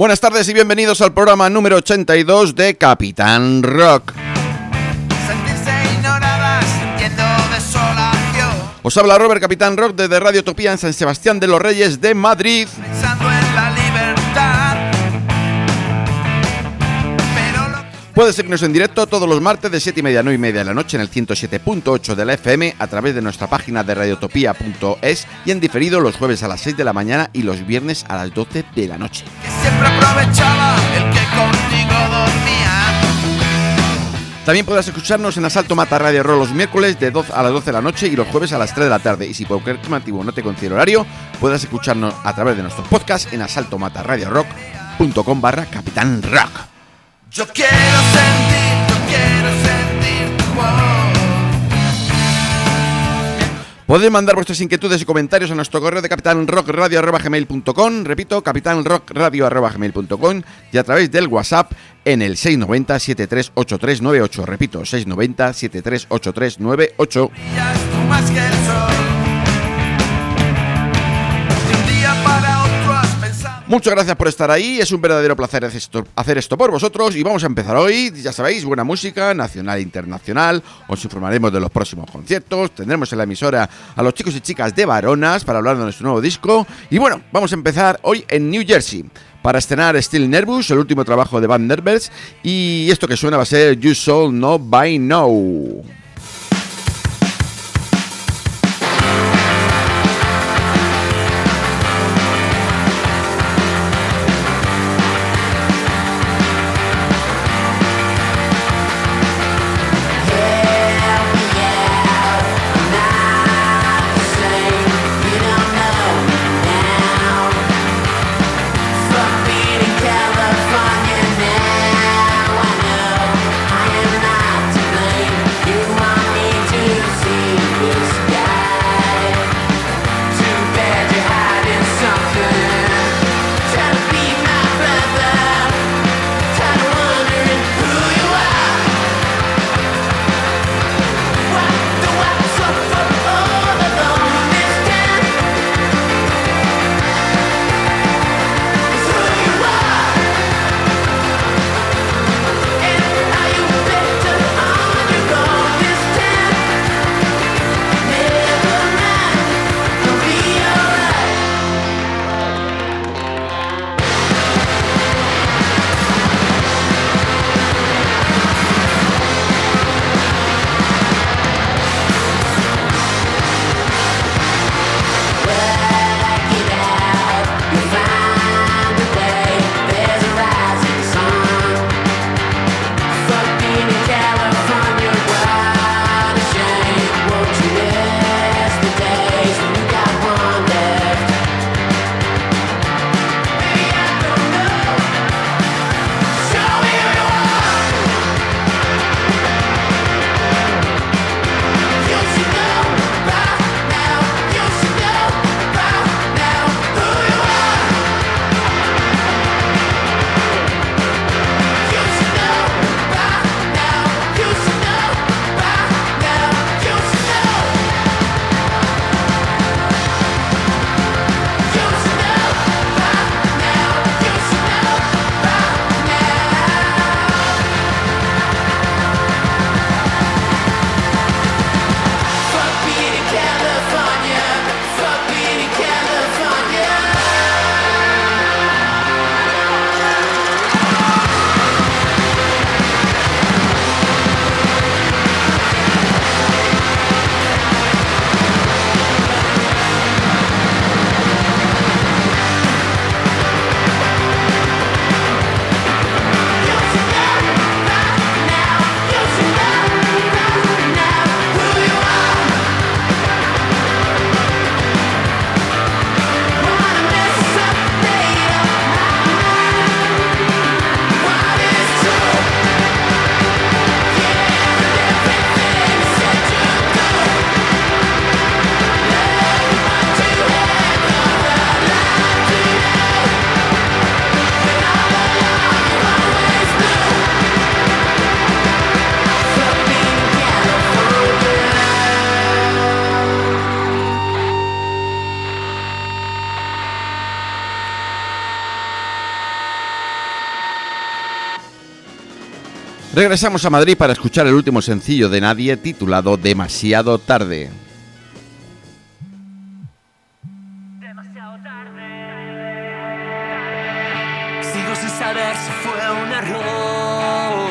Buenas tardes y bienvenidos al programa número 82 de Capitán Rock. Os habla Robert, Capitán Rock, desde Radio Utopía en San Sebastián de los Reyes de Madrid. Puedes seguirnos en directo todos los martes de 7:30 a 9:30 de la noche en el 107.8 de la FM a través de nuestra página de radiotopía.es y en diferido los jueves a las 6 de la mañana y los viernes a las 12 de la noche. Que siempre aprovechaba el que contigo dormía. También podrás escucharnos en Asalto Mata Radio Rock los miércoles de 12 a las 12 de la noche y los jueves a las 3 de la tarde. Y si por cualquier motivo no te coincide horario, podrás escucharnos a través de nuestros podcasts en asaltomataradiorock.com/Capitán Rock. Yo quiero sentir, wow. Podéis mandar vuestras inquietudes y comentarios a nuestro correo de capitanrockradio@gmail.com, repito, capitanrockradio@gmail.com, y a través del WhatsApp en el 690-738398, repito, 690-738398. Brillas tú más que el sol. De un día para otro has pensado. Muchas gracias por estar ahí, es un verdadero placer hacer esto por vosotros y vamos a empezar hoy, ya sabéis, buena música, nacional e internacional, os informaremos de los próximos conciertos, tendremos en la emisora a los chicos y chicas de Varonas para hablar de nuestro nuevo disco y bueno, vamos a empezar hoy en New Jersey para estrenar Still Nervous, el último trabajo de Van Nervous, y esto que suena va a ser You Shall Know By Now. You Regresamos a Madrid para escuchar el último sencillo de Nadie, titulado Demasiado tarde. Demasiado tarde. Sigo sin saber si fue un error.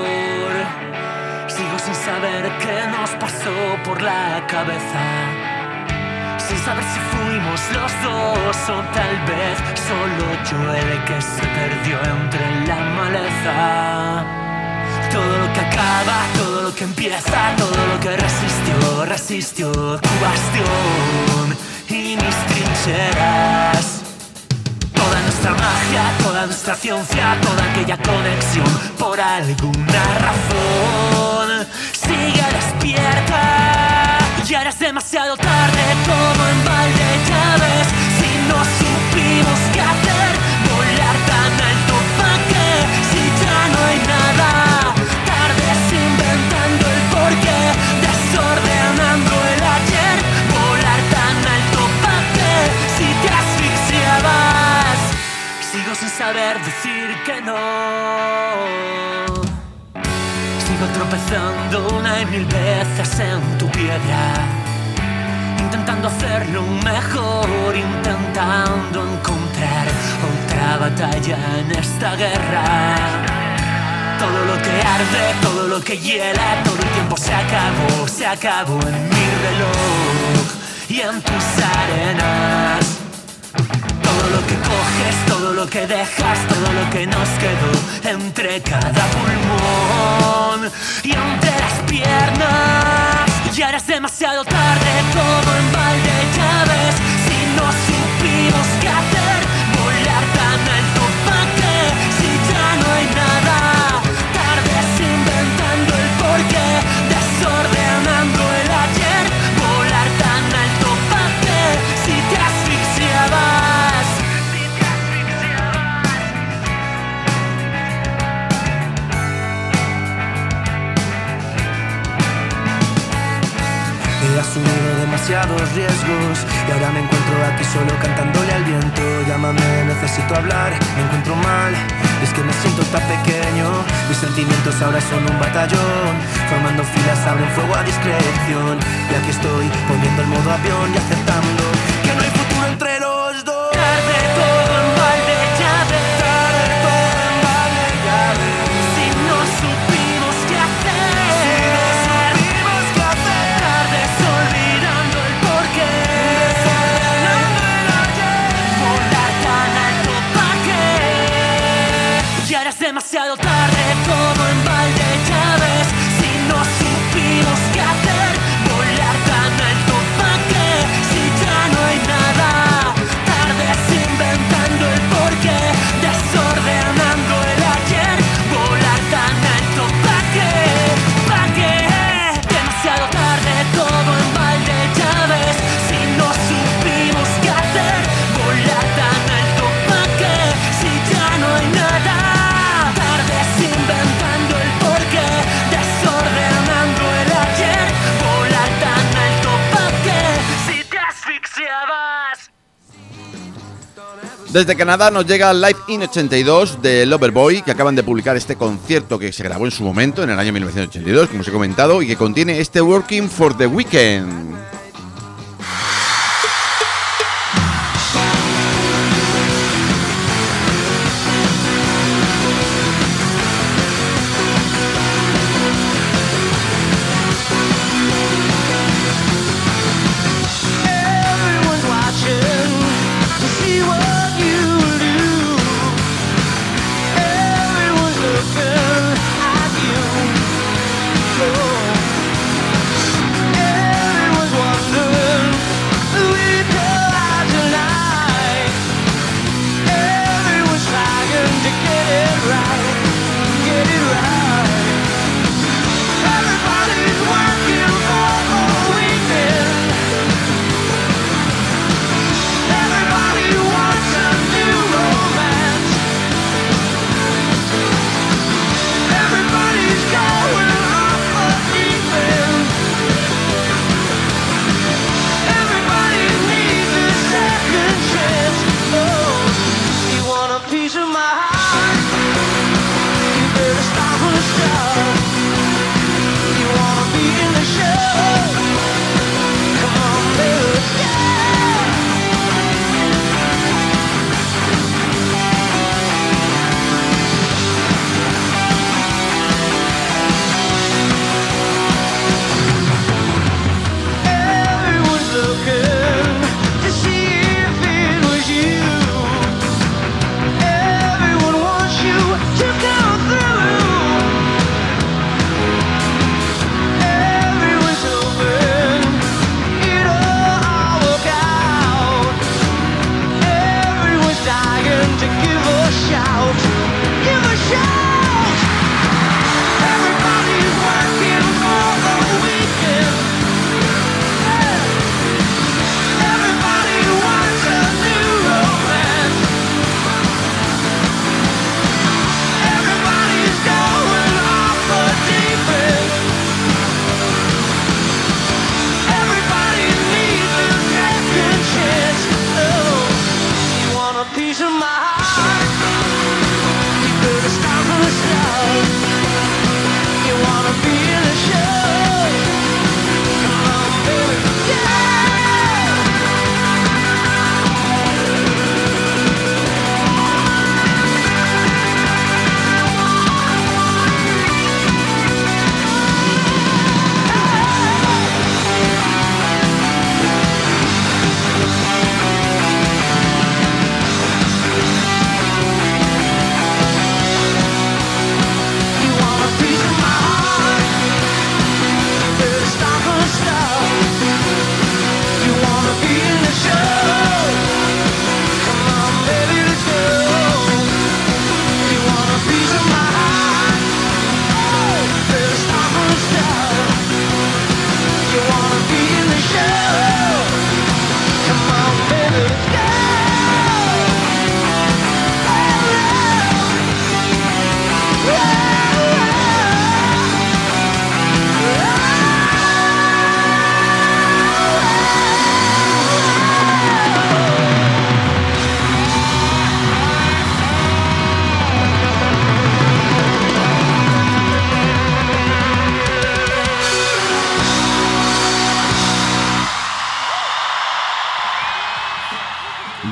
Sigo sin saber qué nos pasó por la cabeza. Sin saber si fuimos los dos o tal vez solo yo el que se perdió entre la maleza. Todo lo que acaba, todo lo que empieza, todo lo que resistió tu bastión y mis trincheras. Toda nuestra magia, toda nuestra ciencia, toda aquella conexión, por alguna razón sigue despierta. Y ahora es demasiado tarde, como en balde, ya ves. Si no supimos qué hacer, volar tan alto pa' qué, si ya no hay nada. Tardes inventando el porqué, desordenando el ayer. Volar tan alto pa' qué, si te asfixiabas. Sigo sin saber decir que no. Sigo tropezando una y mil veces en tu piedra, intentando hacerlo mejor, intentando encontrar otra batalla en esta guerra. Todo lo que arde, todo lo que hiela, todo el tiempo se acabó en mi reloj y en tus arenas. Todo lo que coges, todo lo que dejas, todo lo que nos quedó entre cada pulmón y entre las piernas. Y ahora es demasiado tarde, como en balde, ya ves. Si no supimos qué hacer, volar tan alto pa' qué, si ya no hay nada. Tardes inventando el porqué, desordenando el ayer. Volar tan alto pa' qué, si te asfixiabas. He asumido demasiados riesgos y ahora me encuentro aquí solo cantándole al viento. Llámame, necesito hablar, me encuentro mal, es que me siento tan pequeño. Mis sentimientos ahora son un batallón, formando filas abren fuego a discreción. Y aquí estoy poniendo el modo avión y aceptando que no hay futuro entre los dos. Tarde todo en balde, ya ves. Tarde todo en balde, ya ves. Si no supimos qué hacer, tardes olvidando el porqué. Volar tan alto pa' qué. Y ahora es demasiado tarde, como en balde, ya ves. Si no supimos qué hacer, volar tan alto pa' qué, si ya no hay nada. Tardes inventando el porqué, desordenando el ayer. Volar tan alto pa' qué, demasiado tarde, todo en balde, ya ves. Si no supimos qué hacer, volar tan alto pa' qué, si ya no hay nada. Tardes inventando el porqué, desordenando el ayer. Volar tan alto pa' qué, si te asfixiabas. Desde Canadá nos llega Live in 82 de Loverboy, que acaban de publicar este concierto que se grabó en su momento, en el año 1982, como os he comentado, y que contiene este Working for the Weekend. Everyone's watching to see what you do. Everyone's looking at you. Oh. Everyone's watching.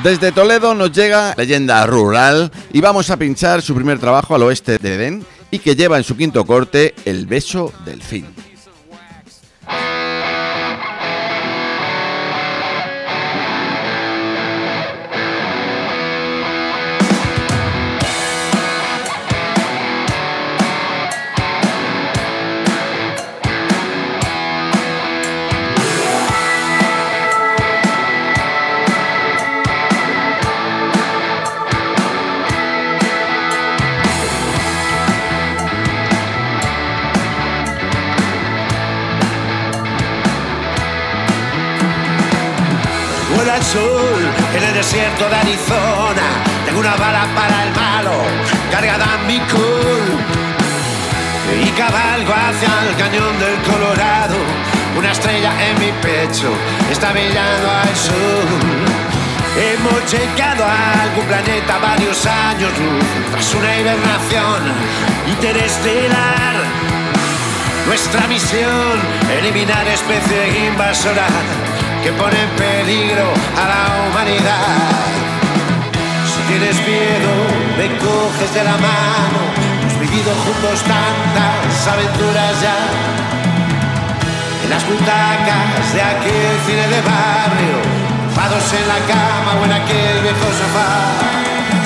Desde Toledo nos llega Leyenda Rural y vamos a pinchar su primer trabajo al oeste de Edén y que lleva en su quinto corte El beso del fin. Al sol en el desierto de Arizona, tengo una bala para el malo cargada en mi col y cabalgo hacia el cañón del Colorado. Una estrella en mi pecho está brillando al sol. Hemos llegado a algún planeta varios años luz tras una hibernación interestelar. Nuestra misión, eliminar especie invasora que pone en peligro a la humanidad. Si tienes miedo, me coges de la mano. Hemos vivido juntos tantas aventuras ya. En las butacas de aquel cine de barrio, tumbados en la cama o en aquel viejo sofá.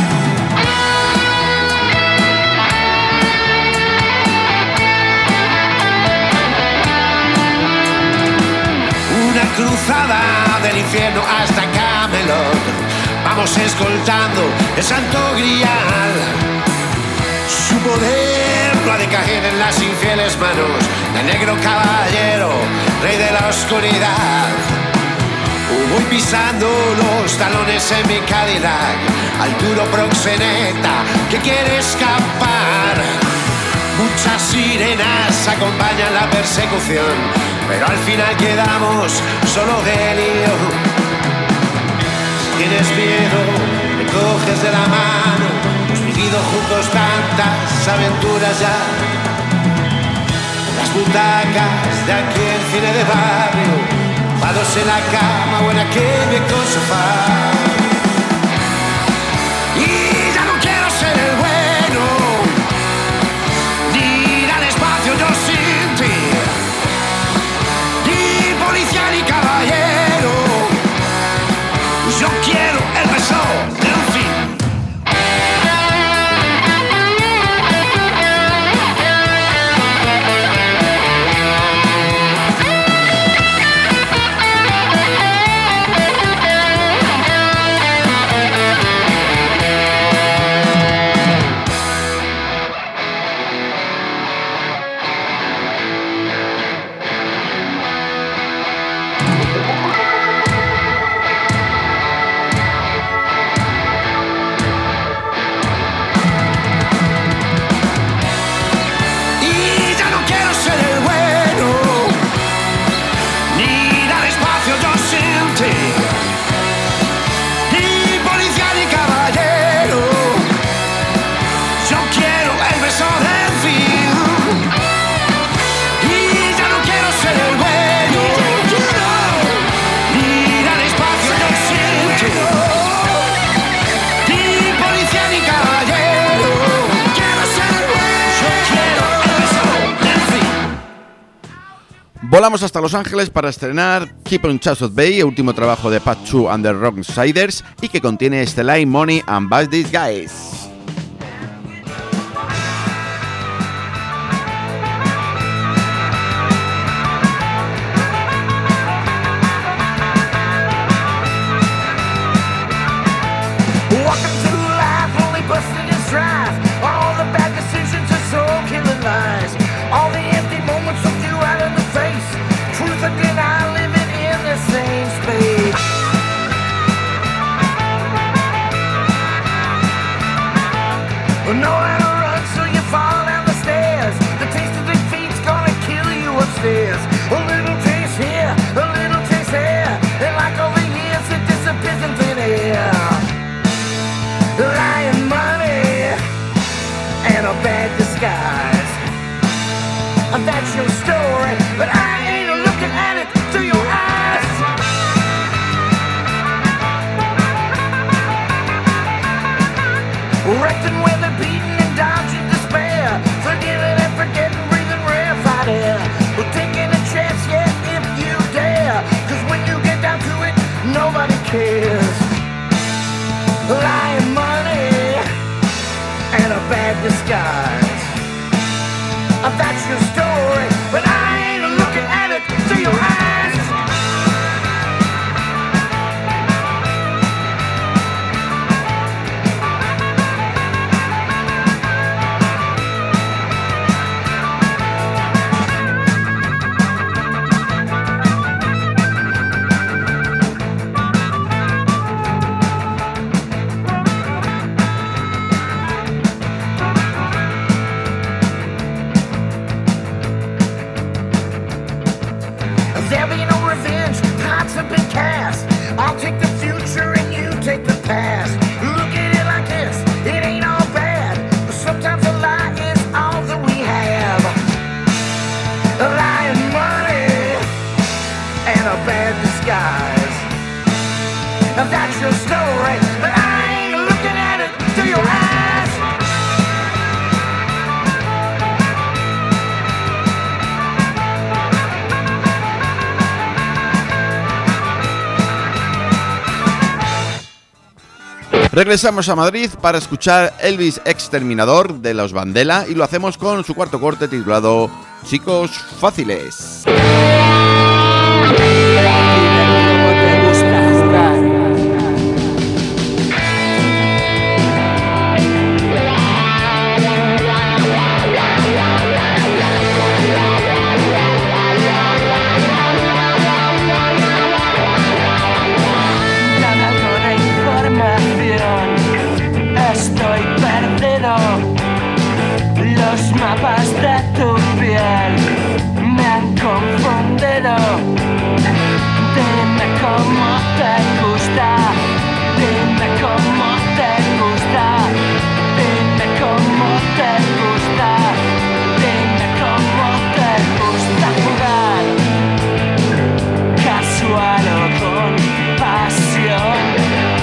Cruzada del infierno hasta Camelot, vamos escoltando el santo grial. Su poder no ha de caer en las infieles manos del negro caballero, rey de la oscuridad. Voy pisando los talones en mi Cadillac al duro proxeneta que quiere escapar. Muchas sirenas acompañan la persecución, pero al final quedamos solo él y yo. Si tienes miedo, me coges de la mano. Hemos vivido juntos tantas aventuras ya. En las butacas de aquel cine de barrio, tumbados en la cama o en aquel viejo sofá. Y ya no quiero ser el bueno, ni ir al espacio yo sin ti. Policía ni caballero, yo quiero el beso del fin. Volamos hasta Los Ángeles para estrenar Keep on Chesapeake Bay, el último trabajo de Pat Chu and the Rocksiders, y que contiene este line Money and Bad These Guys. Space. kiss. Lying money and a bad disguise. That's your story, but I ain't looking at it through your eyes. There'll be no revenge, pots have been cast. I'll take the future and you take the past. Look at it like this, it ain't all bad, but sometimes a lie is all that we have. A lie and money and a bad disguise. That's your story, but I ain't looking at it through your eyes. Regresamos a Madrid para escuchar Elvis Exterminador de Los Bandela y lo hacemos con su cuarto corte titulado Chicos Fáciles. Estoy perdido. Los mapas de tu piel me han confundido. Dime cómo te gusta. Dime cómo te gusta. Dime cómo te gusta. Dime cómo te gusta jugar. Casual o con pasión.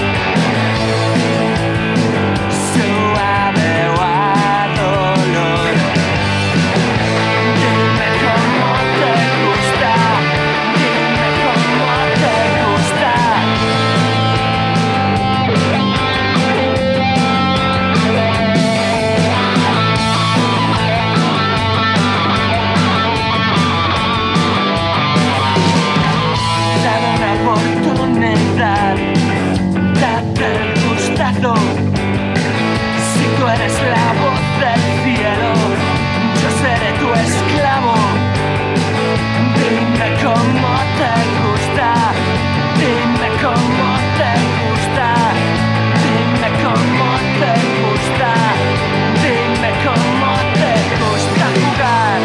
Date el gustazo. Si tú eres la voz del cielo, yo seré tu esclavo. Dime cómo te gusta. Dime cómo te gusta. Dime cómo te gusta. Dime cómo te gusta jugar.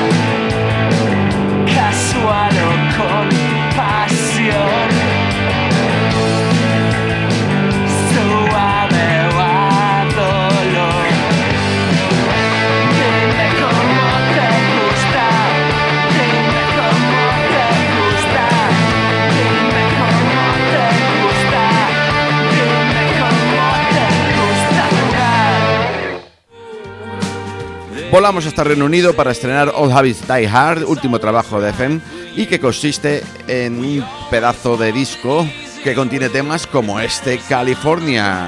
Casual o con pasión. Volamos hasta Reino Unido para estrenar Old Habits Die Hard, último trabajo de FM, y que consiste en un pedazo de disco que contiene temas como este, California.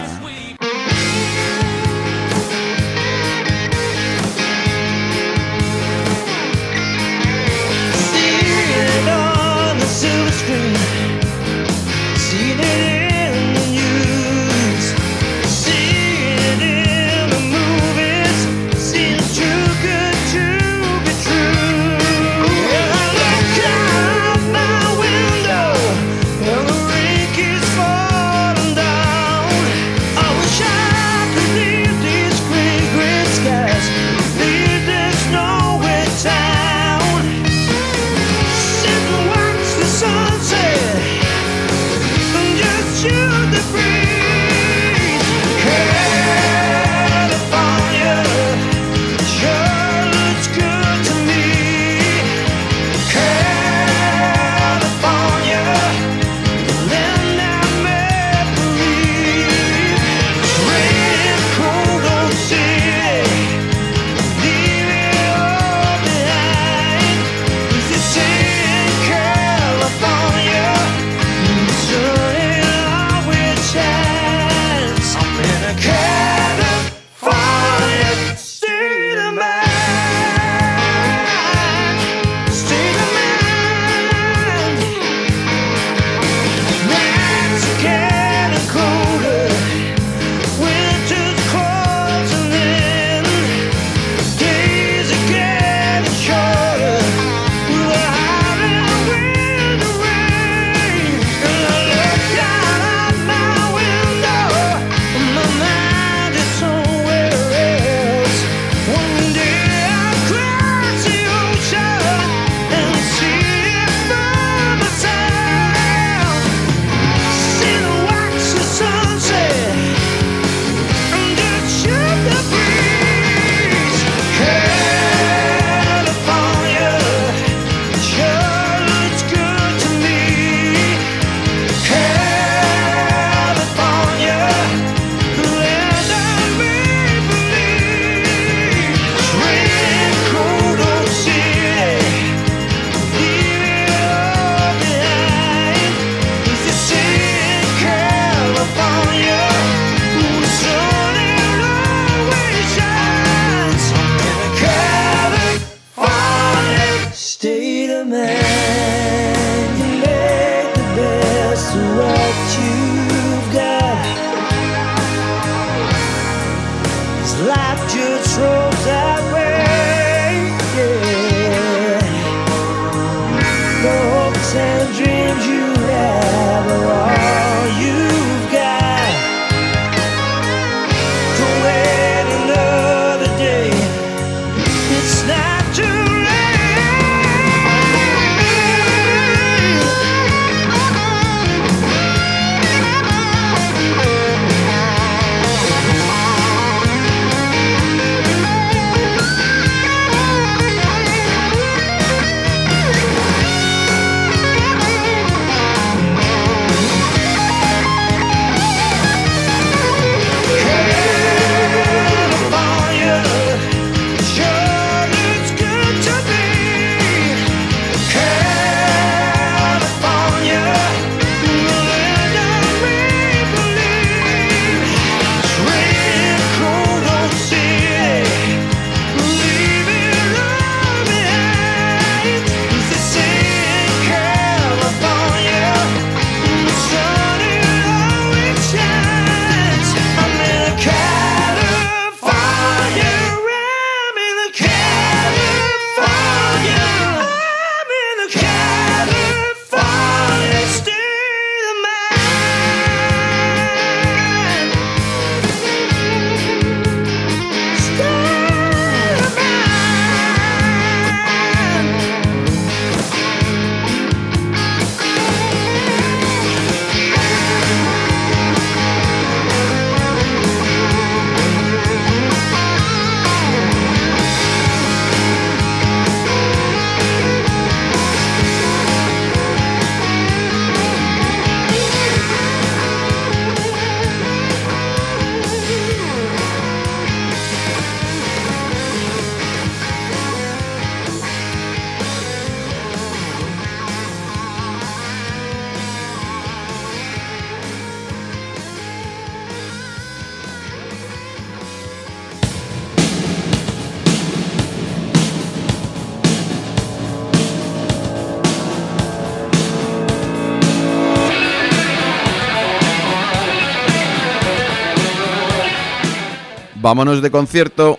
Sunset vámonos de concierto.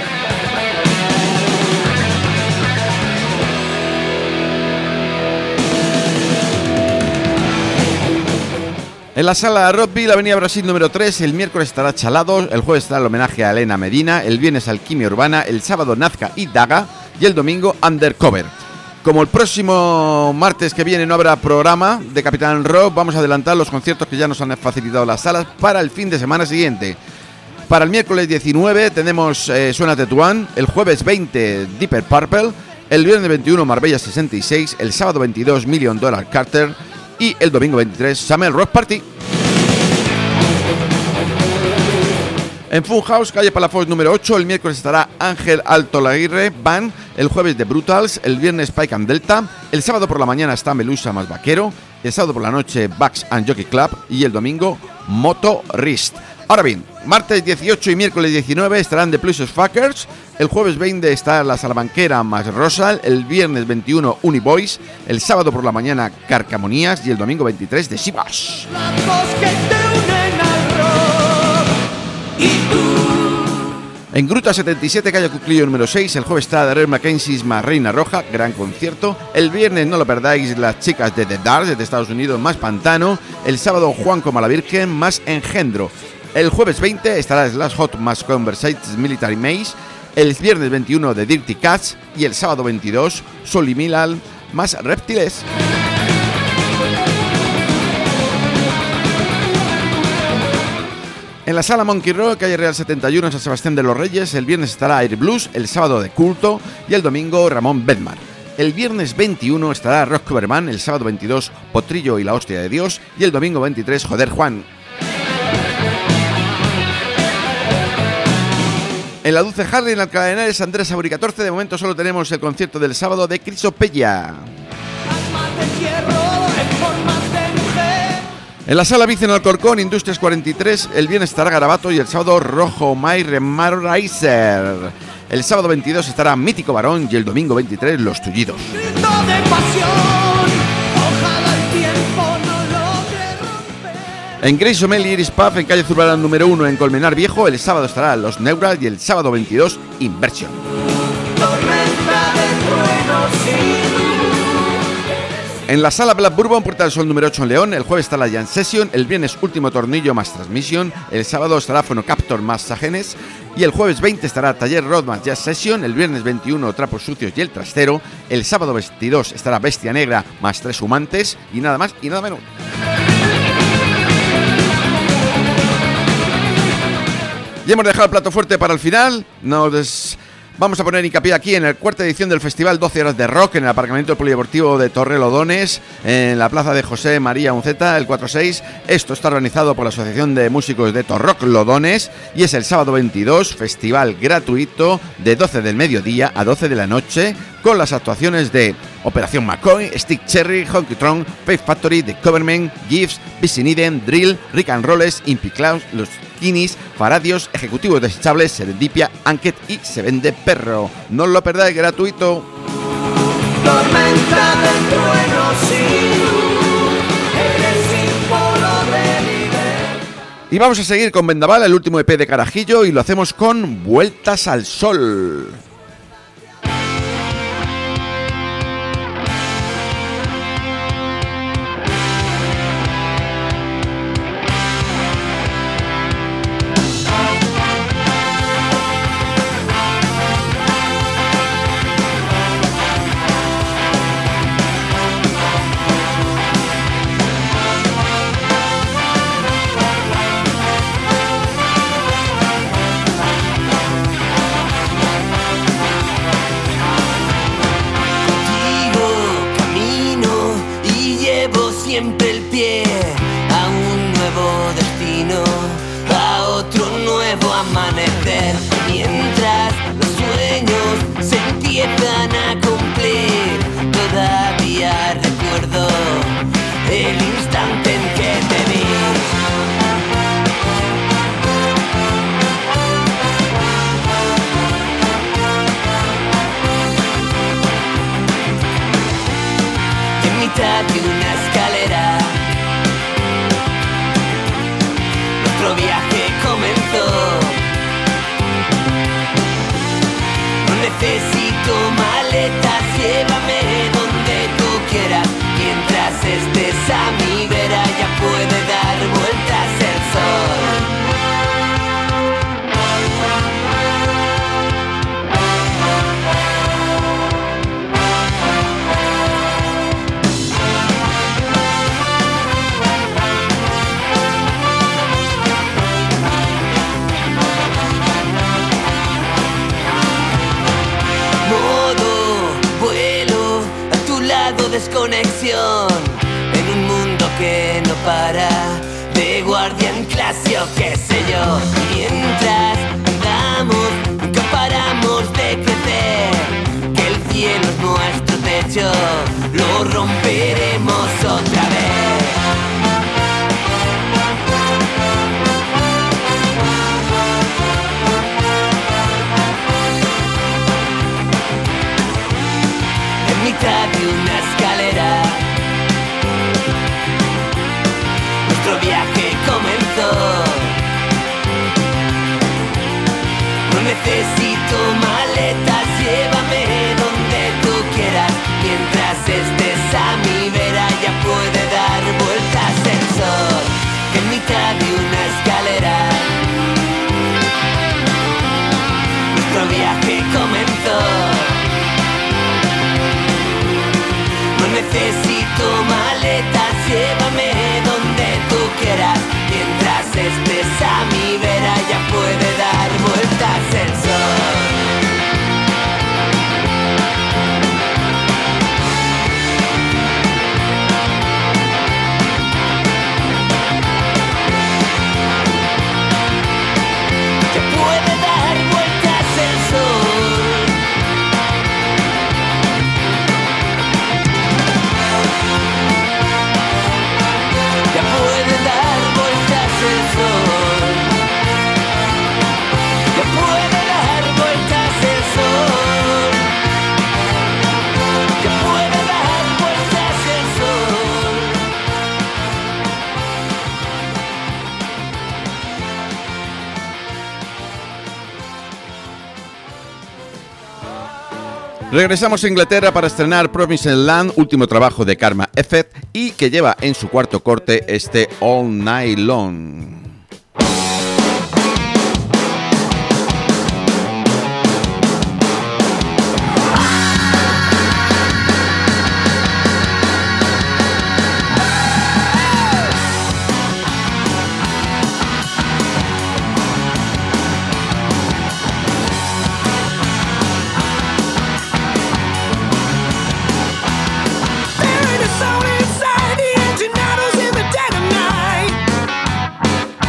En la sala Rockville, Avenida Brasil número 3, el miércoles estará Chalados, el jueves estará el homenaje a Elena Medina, el viernes Alquimia Urbana, el sábado Nazca y Daga y el domingo Undercover. Como el próximo martes que viene no habrá programa de Capitán Rock, vamos a adelantar los conciertos que ya nos han facilitado las salas para el fin de semana siguiente. Para el miércoles 19 tenemos Suena Tetuán, el jueves 20 Deeper Purple, el viernes 21 Marbella 66, el sábado 22 $1 Million Carter y el domingo 23 Summer Rock Party. En Funhouse, calle Palafox número 8, el miércoles estará Ángel Alto Laguirre Band, el jueves The Brutals, el viernes Spike and Delta, el sábado por la mañana está Melusa más Vaquero, el sábado por la noche Bucks and Jockey Club y el domingo Moto Wrist. Ahora bien, martes 18 y miércoles 19 estarán The Pluses Fuckers, el jueves 20 está La Salamanquera más Rosal, el viernes 21 Uniboys, el sábado por la mañana Carcamonías y el domingo 23 The Shivas. En Gruta 77, calle Cuclillo número 6, el jueves está Darrell Mackenzie's más Reina Roja, gran concierto. El viernes, no lo perdáis, las chicas de The Darts de Estados Unidos más Pantano. El sábado, Juan como la Virgen más Engendro. El jueves 20 estará Slash Hot más Conversates Military Maze. El viernes 21 de Dirty Cats y el sábado 22 Sol y Milal más Reptiles. En la sala Monkey Rock, calle Real 71, en San Sebastián de los Reyes, el viernes estará Air Blues, el sábado de Culto y el domingo Ramón Bedmar. El viernes 21 estará Rock Coverman, el sábado 22 Potrillo y la Hostia de Dios y el domingo 23 Joder Juan. En la Dulce Harley, en Alcalá de Henares, Andrés Saburi 14, de momento solo tenemos el concierto del sábado de Crisopella. En la sala Vicen Alcorcón, Industrias 43, el viernes estará Garabato y el sábado Rojo May Remarriser. El sábado 22 estará Mítico Varón y el domingo 23 Los Tullidos. En Grace O'Malley Iris Pub, en calle Zurbarán número 1, en Colmenar Viejo, el sábado estará Los Neural y el sábado 22 Inversión. En la sala Black Bourbon, Puerta del Sol número 8 en León, el jueves está la Jam Session, el viernes Último Tornillo más Transmission, el sábado estará Phonocaptor más Sagenes y el jueves 20 estará Taller Rod más Jazz Session, el viernes 21 Trapos Sucios y El Trastero, el sábado 22 estará Bestia Negra más Tres Humantes y nada más y nada menos. Y hemos dejado el plato fuerte para el final. Vamos a poner hincapié aquí en la cuarta edición del festival 12 horas de rock en el aparcamiento del polideportivo de Torrelodones, en la plaza de José María Unceta, el 4-6. Esto está organizado por la Asociación de Músicos de Torrock Lodones y es el sábado 22, festival gratuito de 12 del mediodía a 12 de la noche, con las actuaciones de Operación McCoy, Stick Cherry, Honky Tonk, Faith Factory, The Covermen, Gifts, Bisiniden, Drill, Rick and Rolls, Impiclaus, Los Kinis, Faradios, Ejecutivos Desechables, Serendipia, Anket y Se Vende Perro. No os lo perdáis, gratuito. Tormenta del trueno, sí, eres símbolo de libertad. Y vamos a seguir con Vendaval, el último EP de Carajillo, y lo hacemos con Vueltas al Sol. Siempre el pie a un nuevo destino, a otro nuevo amanecer. Mientras los sueños se empiezan a cumplir, todavía recuerdo el instante en que te vi. En mitad de una escalera, nuestro viaje comenzó. maletas, llévame donde tú quieras. Mientras estés a mi vera ya puede dar vueltas el sol. Desconexión en un mundo que no para, de guardia en clase o qué sé yo. Mientras andamos, nunca paramos de crecer, que el cielo es nuestro techo, lo romperemos otra vez. En mitad de una escalera nuestro viaje comenzó. No necesito maletas, llévame donde tú quieras. Mientras estés a mi vera ya puede dar vueltas el sol. Que en mitad de una escalera nuestro viaje comenzó. No necesito maletas, llévame donde tú quieras. Mientras estés a mi vera ya puede dar vueltas el sol. Ya puede dar vueltas el sol. Ya puede dar vueltas el sol. Ya puede dar vueltas el sol. Ya puede dar vueltas el sol. Regresamos a Inglaterra para estrenar Promised Land, último trabajo de Karma Effect y que lleva en su cuarto corte este All Night Long. Inside the engine idles in the dead of night.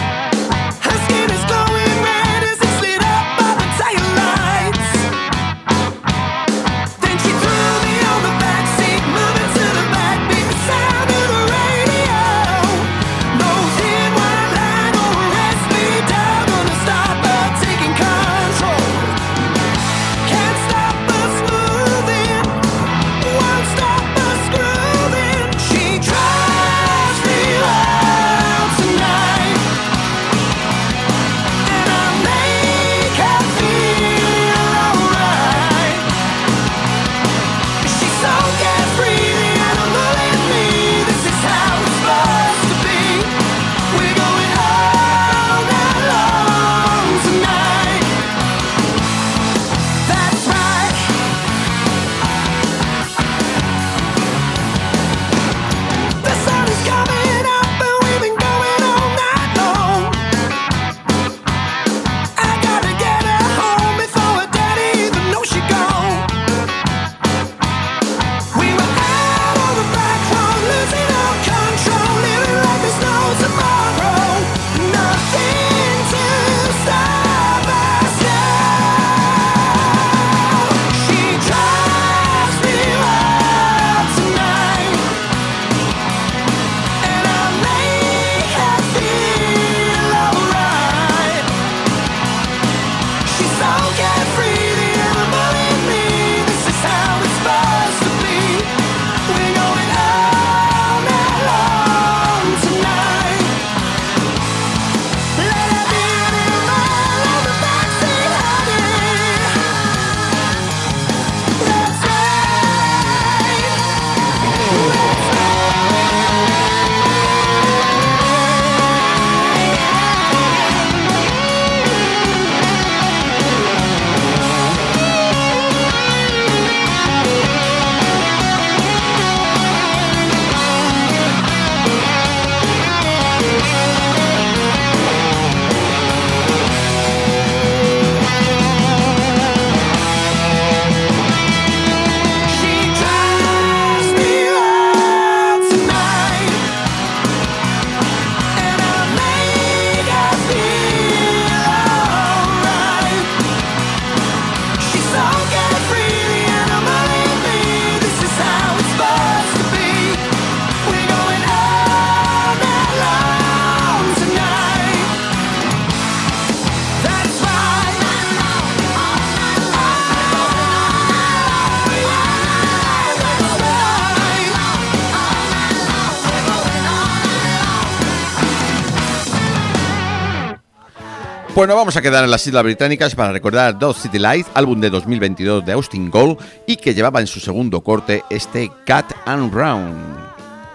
Pues nos vamos a quedar en las Islas Británicas para recordar Dog City Lights, álbum de 2022 de Austin Gold y que llevaba en su segundo corte este Cat and Round.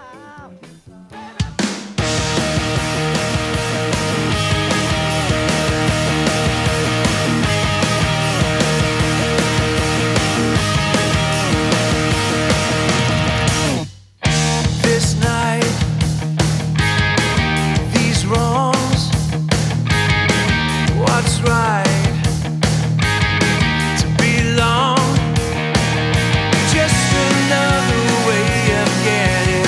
Just another way of getting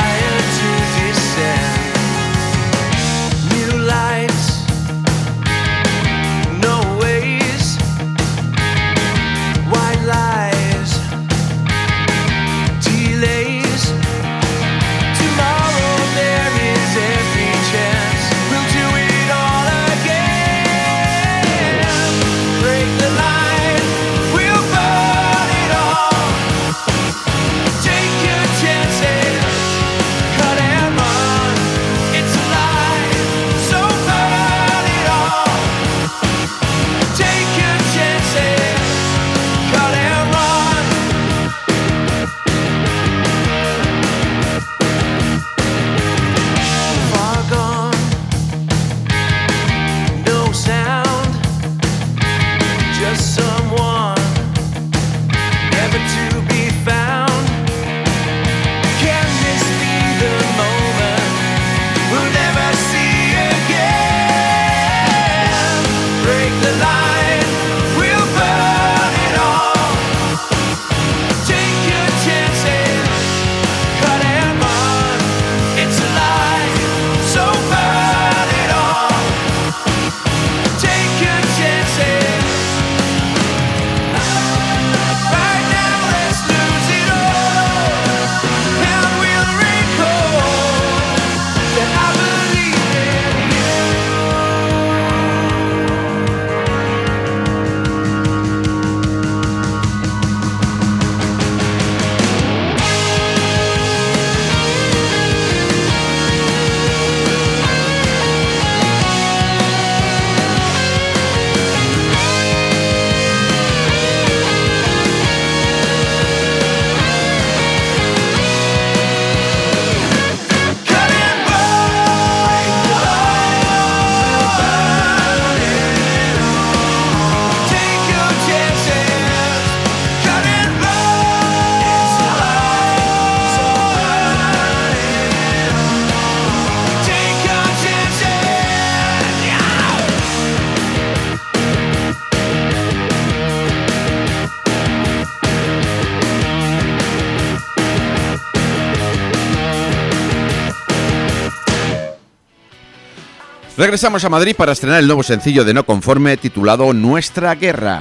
Regresamos a Madrid para estrenar el nuevo sencillo de No Conforme titulado Nuestra Guerra.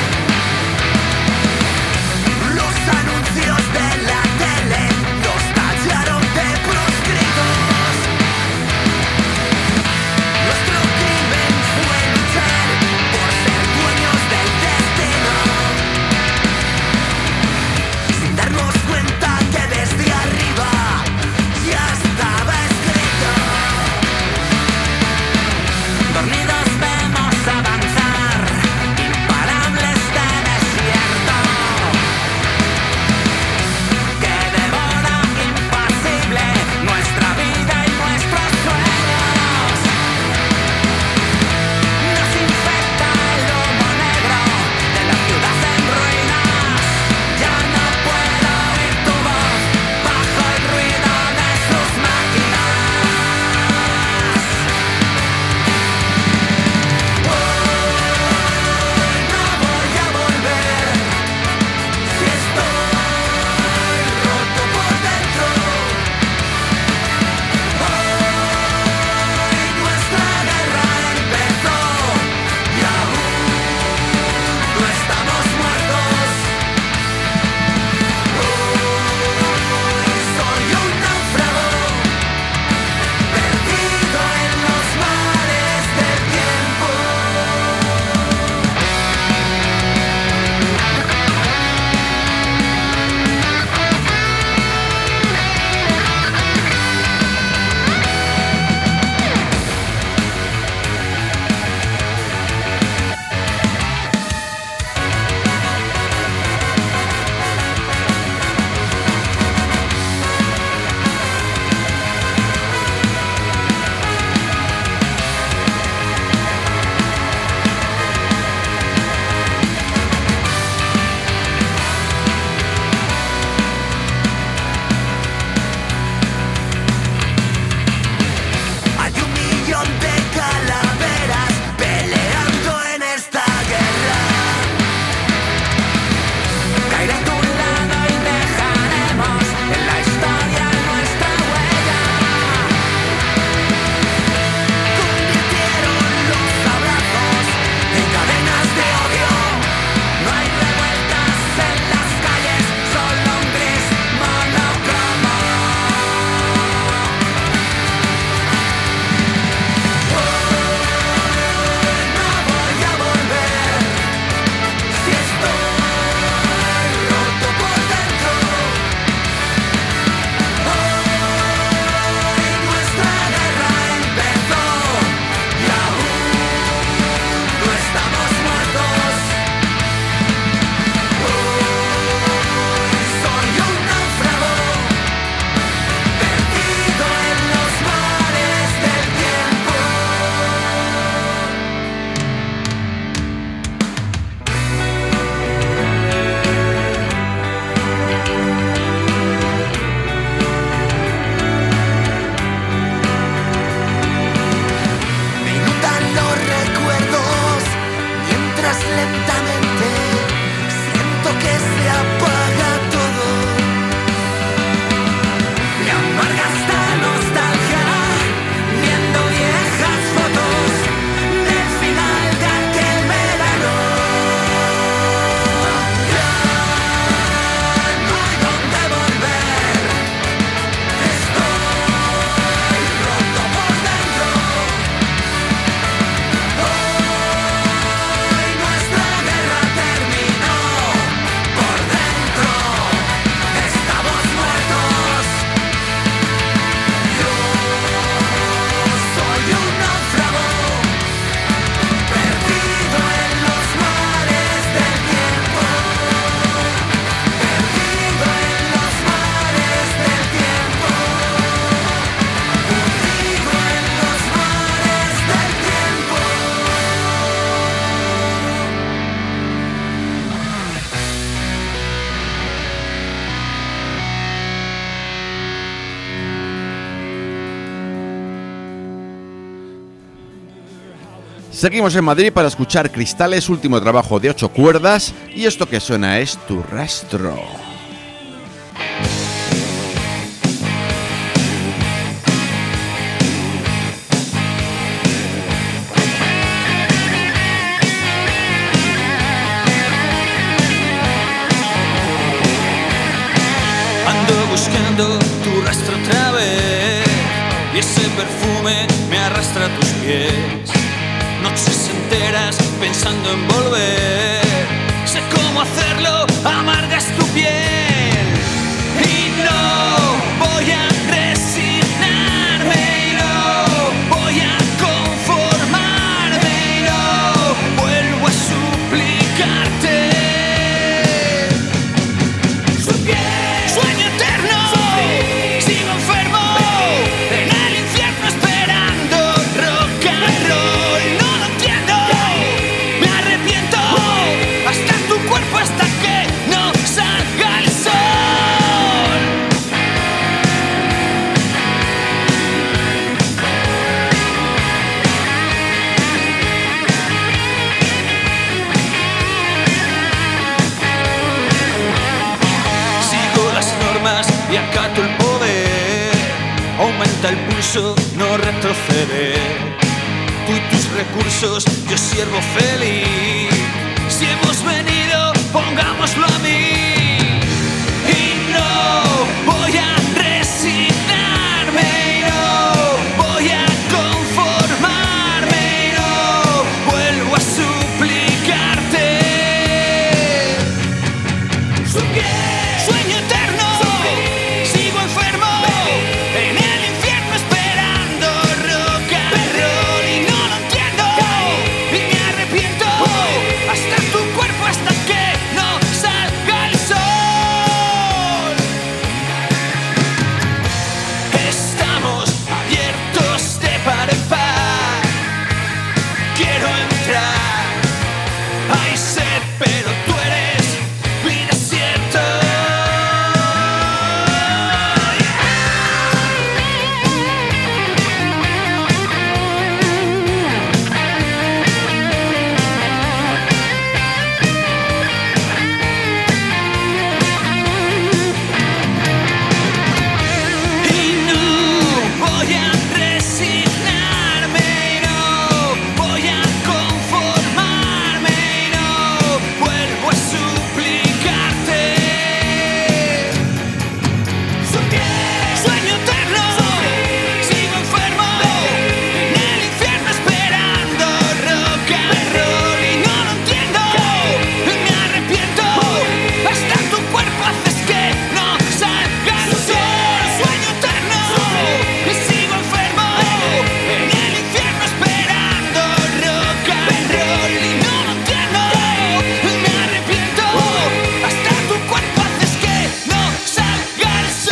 Los anuncios de la tele, los Seguimos en Madrid para escuchar Cristales, último trabajo de 8 cuerdas, y esto que suena es Tu Rastro. Ando buscando tu rastro otra vez y ese perfume me arrastra a tus pies. Noches enteras pensando en volver. Sé cómo hacerlo, amargas tu piel. Y no voy a resignarme, y no voy a conformarme, y no vuelvo a suplicarte. Sueño eterno, sigo enfermo en el infierno esperando rock and roll. No lo entiendo, me arrepiento, hasta tu cuerpo hasta que no salga el sol. Sigo las normas y acato el poder. Aumenta el pulso, no retroceder. Tú y tus recursos, yo siervo feliz. Si hemos venido, pongámoslo a mí. Y no voy a resignarme, y no voy a conformarme, y no vuelvo a suplicarte. Sueño eterno, sigo enfermo en el infierno esperando rock and roll. Y no lo entiendo, y me arrepiento, hasta tu cuerpo hasta que no salga el sol. Estamos abiertos de par en par. Quiero entrar, hay sed, pero tú eres mi desierto. Y no voy a resignarme, y no voy a conformarme, y no vuelvo a suplicarte. Sueño eterno, sigo enfermo en el infierno esperando rock and roll. Y no lo entiendo, me arrepiento, hasta tu cuerpo haces que no salga el sol. Sueño eterno, sigo enfermo en el infierno esperando rock and roll. Y no lo entiendo, me arrepiento, hasta tu cuerpo haces que no salga el sol.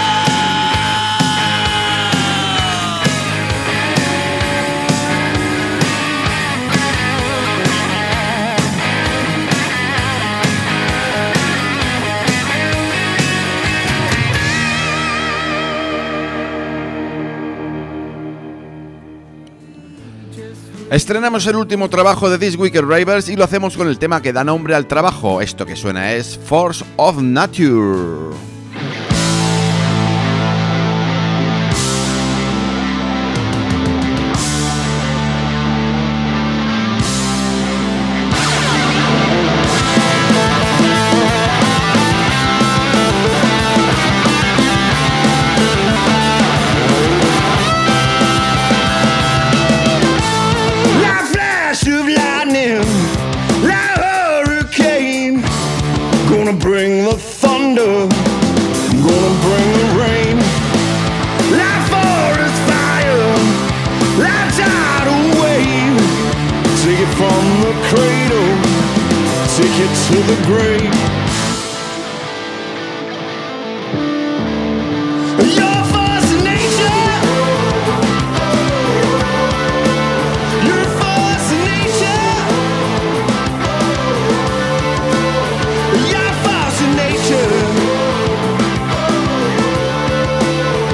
Estrenamos el último trabajo de This Week at Ravers y lo hacemos con el tema que da nombre al trabajo. Esto que suena es Force of Nature. Like flash of lightning, like hurricane, gonna bring the thunder, gonna bring the rain. Like forest fire, like tidal wave, take it from the cradle, take it to the grave. Your force of nature, your force of nature, your force of nature.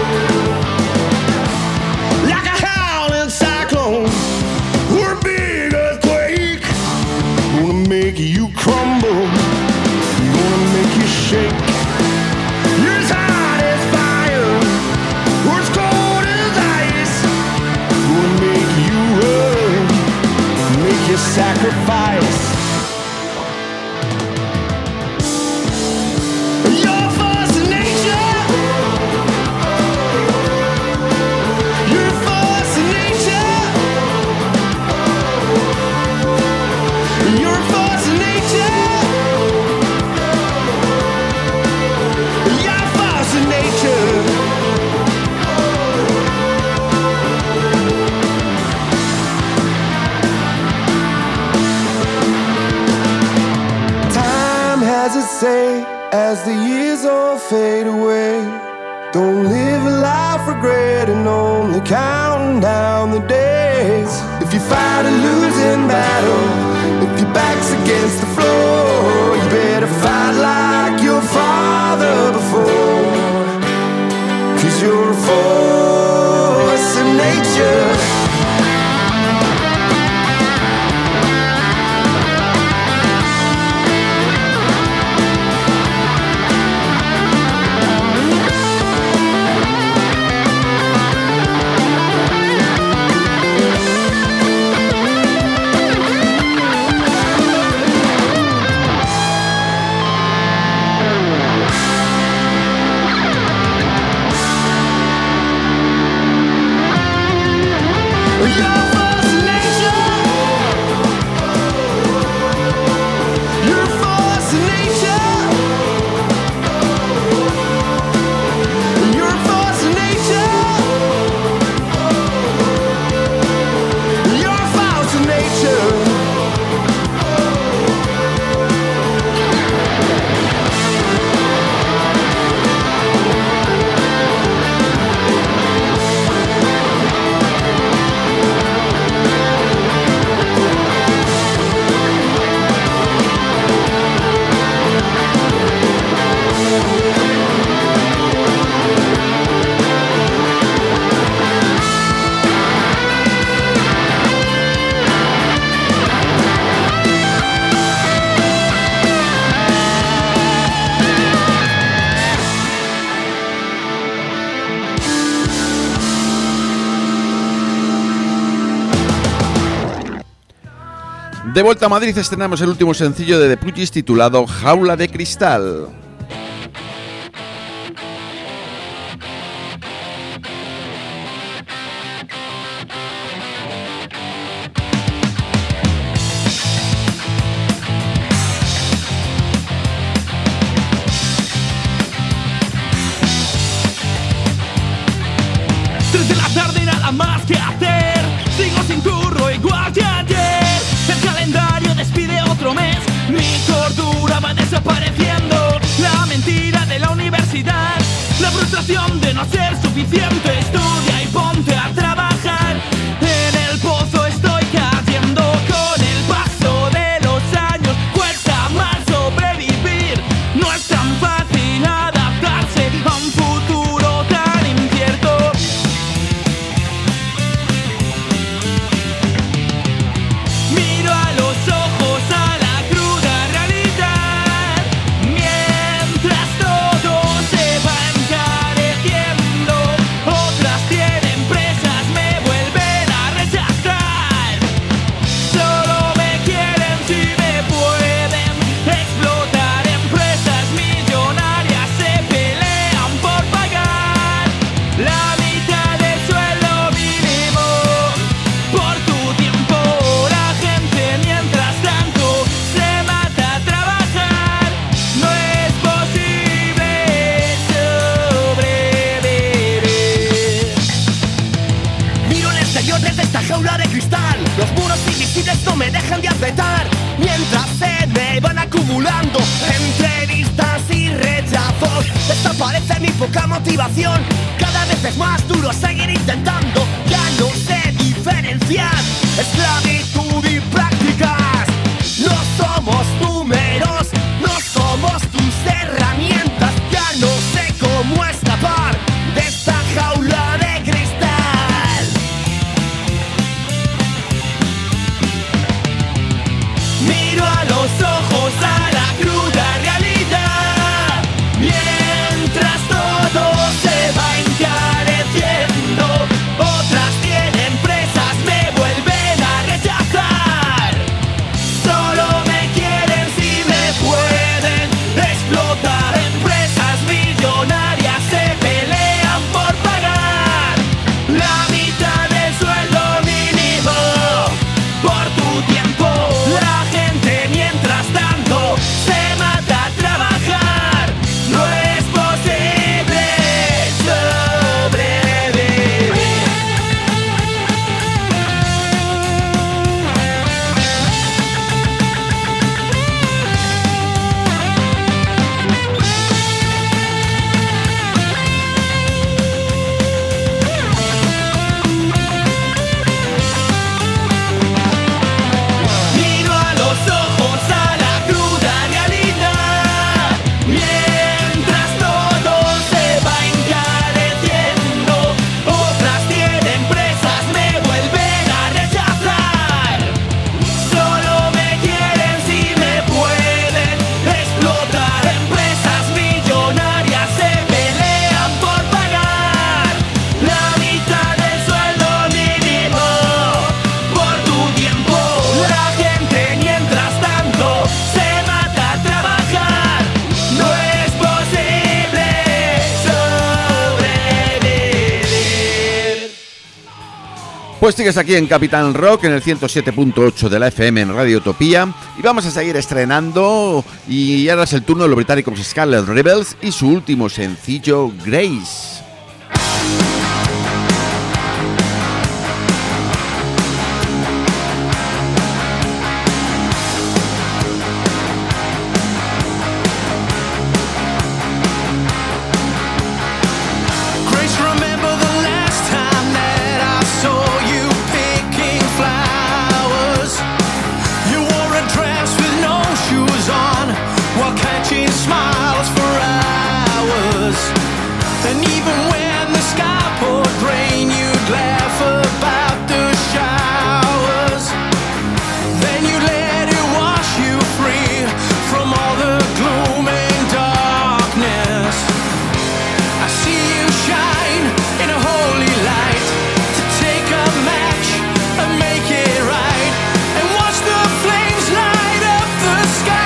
Like a howling cyclone, we're big don't fade away. Don't live a life regretting, only counting down the days. If you fight a losing battle, if your back's against the floor, you better fight like your father before. 'Cause you're a force of nature. De vuelta a Madrid estrenamos el último sencillo de The Pudgies titulado Jaula de Cristal. Desde la tarde nada más que hacer, sigo sin curro igual que ayer. El calendario despide otro mes, mi cordura va desapareciendo. La mentira de la universidad, la frustración de no ser suficiente. Estudia y ponte a trabajar, en el pozo estoy cayendo. Con el paso de los años cuesta más sobrevivir. No es tan fácil adaptarse a un futuro tan incierto. Miro a los ojos a la cruda realidad, mientras todo se va encareciendo. Otras tienen presas, me vuelven a rechazar. Solo me quieren si me pueden explotar. Empresas millonarias se pelean por pagar la mitad del sueldo mínimo por tu tiempo. La gente mientras tanto se mata a trabajar. No es posible sobrevivir. Miro el exterior desde esta jaula de cristal. Los muros invisibles no me dejan de apretar, mientras se me van acumulando entrevistas y rechazos. Desaparece mi poca motivación, cada vez es más duro seguir intentando. Ya no sé diferenciar esclavitud y prácticas. No somos números, no somos tus herramientas. Ya no sé cómo escapar de esta jaula de cristal. Miro a los ojos a la cruda realidad, mientras todo se va encareciendo. Otras tienen presas, me vuelven a rechazar. Solo me quieren si Pues sigues aquí en Capitán Rock, en el 107.8 de la FM en Radio Utopía, y vamos a seguir estrenando, y ahora es el turno de los británicos Scarlet Rebels y su último sencillo, Grace. Smiles for hours, and even when the sky poured rain, you'd laugh about the showers. Then you let it wash you free from all the gloom and darkness. I see you shine in a holy light to take a match and make it right, and watch the flames light up the sky.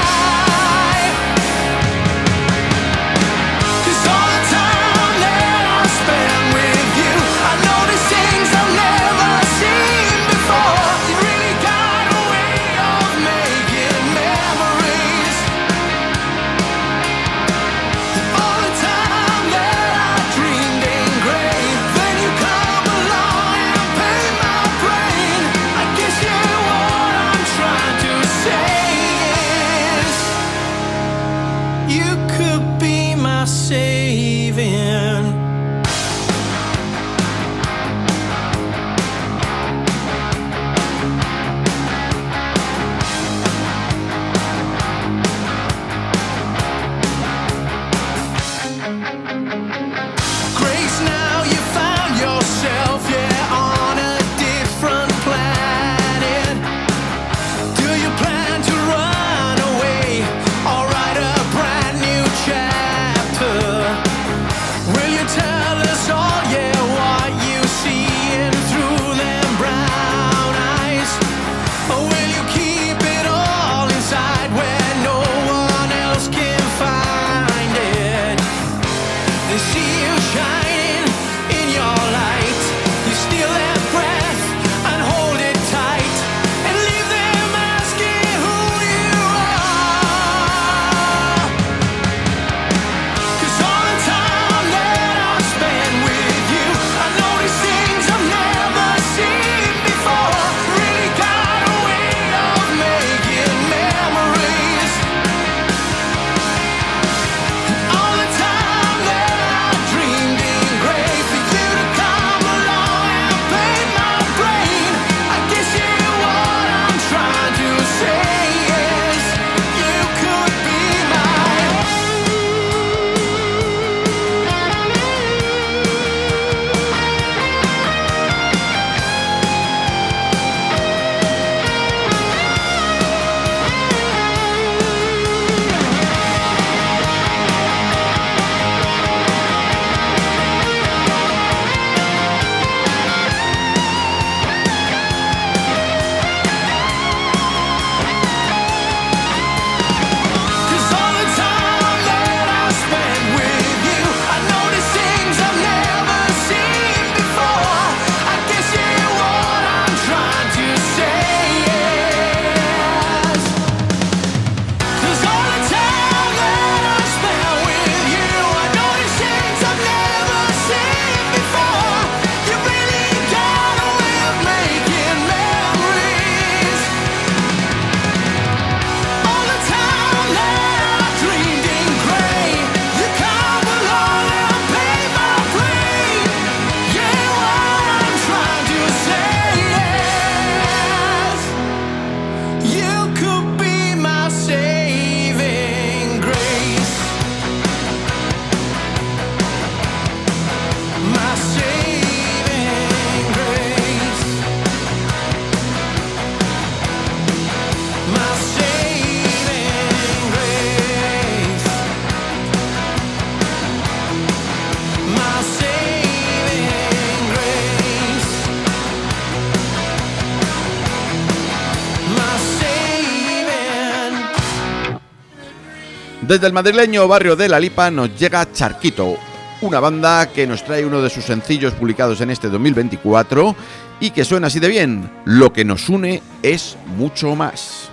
Desde el madrileño barrio de La Lipa nos llega Charquito, una banda que nos trae uno de sus sencillos publicados en este 2024 y que suena así de bien. Lo que nos une es mucho más.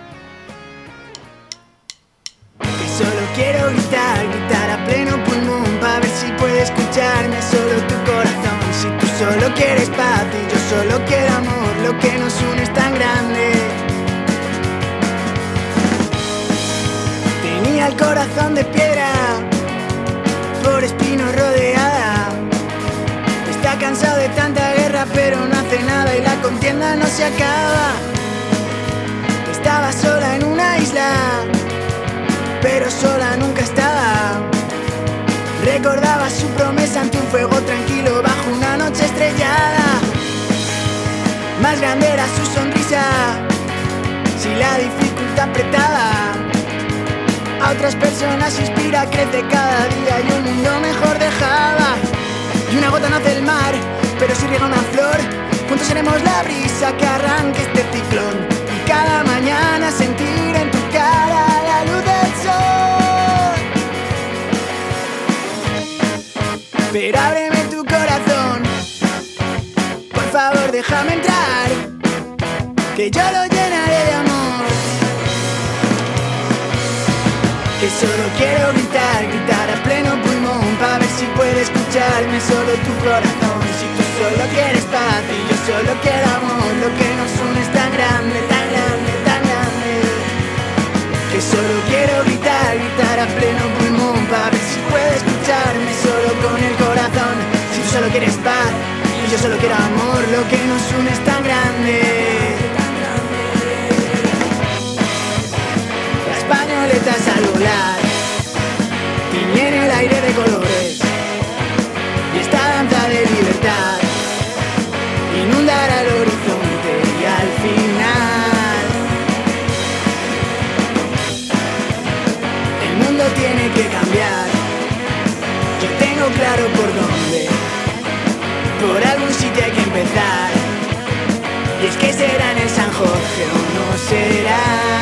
Que solo quiero gritar, gritar a pleno pulmón para ver si puede escucharme solo tu corazón. Si tú solo quieres paz y yo solo quiero amor, lo que nos une es tan grande. Tenía el corazón de piedra, por espinos rodeada. Está cansado de tanta guerra pero no hace nada y la contienda no se acaba. Estaba sola en una isla, pero sola nunca estaba. Recordaba su promesa ante un fuego tranquilo bajo una noche estrellada. Más grande era su sonrisa si la dificultad apretaba. A otras personas inspira, crece cada día y un mundo mejor dejaba. Y una gota no hace el mar, pero si riega una flor, juntos seremos la brisa que arranque este ciclón. Y cada mañana sentir en tu cara la luz del sol. Pero ábreme tu corazón, por favor déjame entrar, que yo lo llenaré de amor. Que solo quiero gritar, gritar a pleno pulmón para ver si puede escucharme solo tu corazón. Si tú solo quieres paz y yo solo quiero amor, lo que nos une es tan grande, tan grande, tan grande. Que solo quiero gritar, gritar a pleno pulmón para ver si puede escucharme solo con el corazón. Si tú solo quieres paz y yo solo quiero amor, lo que nos une es tan grande. Pañoletas al volar, tiñen el aire de colores, y esta danza de libertad inundará el horizonte y al final el mundo tiene que cambiar. Yo tengo claro por dónde, por algún sitio hay que empezar, y es que será en el San Jorge o no será.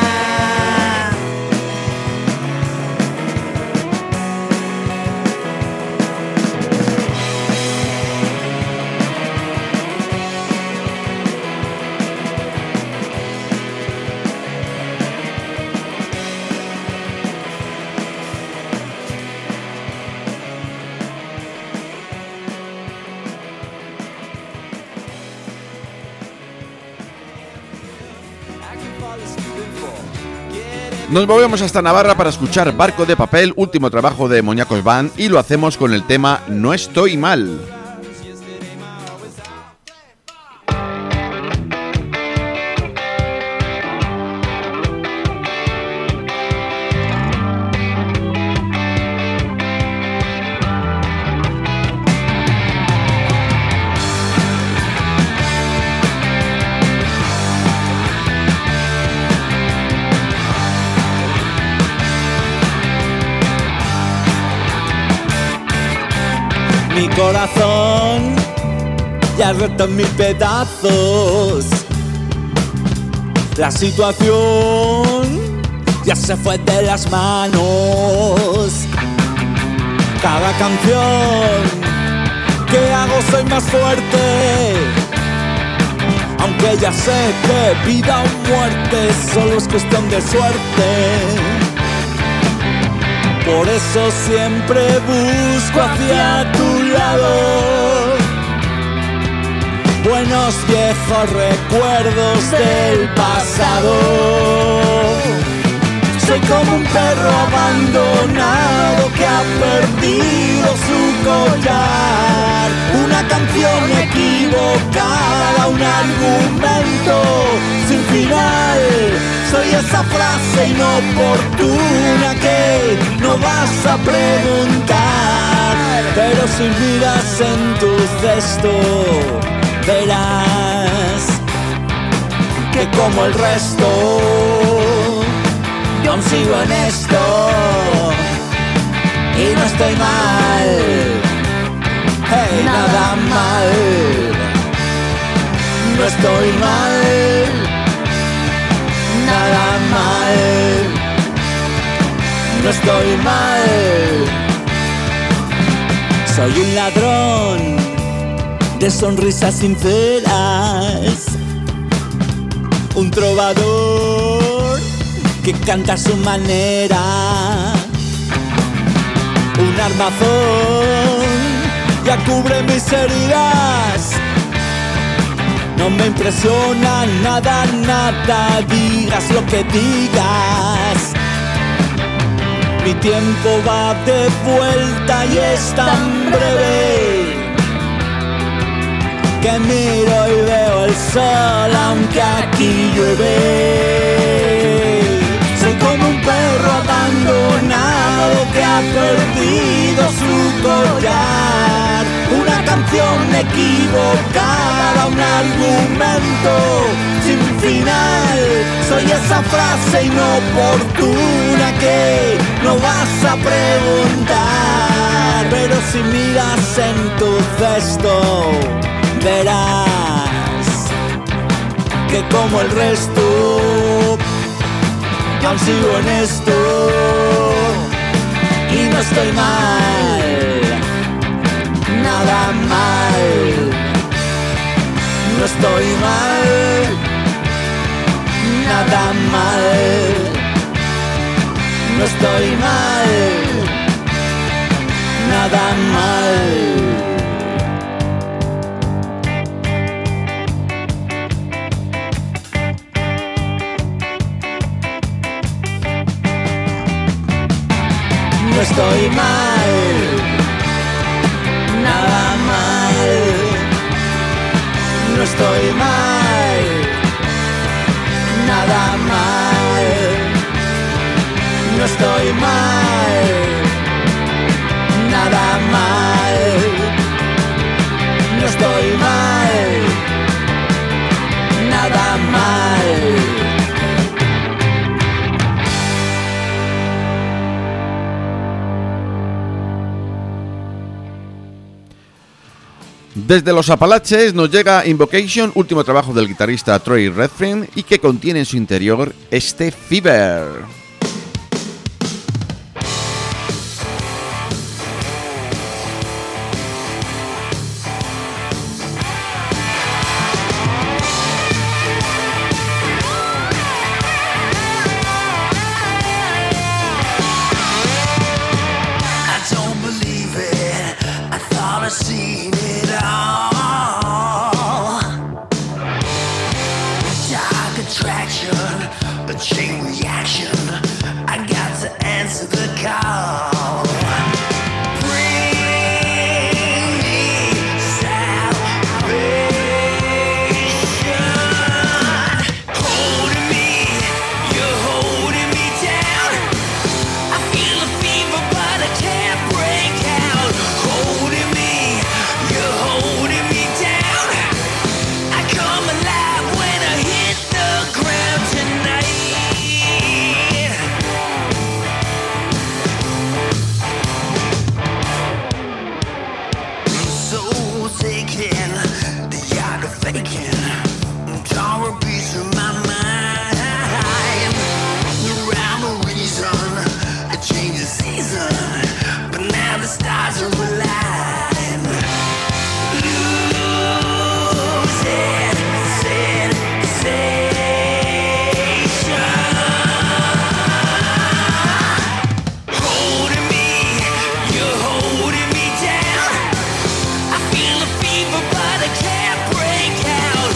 Nos volvemos hasta Navarra para escuchar Barco de Papel, último trabajo de Moñacos Band, y lo hacemos con el tema No estoy mal. Mi corazón ya roto en mil pedazos. La situación ya se fue de las manos. Cada canción que hago soy más fuerte, aunque ya sé que vida o muerte solo es cuestión de suerte. Por eso siempre busco hacia tu lado buenos viejos recuerdos del pasado. Soy como un perro abandonado que ha perdido su collar. Una canción equivocada, un argumento sin final. Soy esa frase inoportuna que no vas a preguntar, pero si miras en tu cesto verás que como el resto yo aún sigo en esto y no estoy mal, hey, nada mal, no estoy mal. Nada mal, no estoy mal. Soy un ladrón de sonrisas sinceras, un trovador que canta a su manera, un armazón ya cubre mis heridas. No me impresiona nada, nada, digas lo que digas. Mi tiempo va de vuelta y es tan breve que miro y veo el sol aunque aquí llueve. Soy como un perro abandonado que ha perdido su collar, una canción equivocada, un argumento sin final. Soy esa frase inoportuna que no vas a preguntar, pero si miras en tu cesto verás que como el resto yo aún sigo en esto y no estoy mal, nada mal, no estoy mal, nada mal, no estoy mal, nada mal. No estoy mal, nada mal, no estoy mal, nada mal, no estoy mal, nada mal, no estoy mal, nada mal. Desde los Apalaches nos llega Invocation, último trabajo del guitarrista Troy Redfern y que contiene en su interior este Fever. But I can't break out.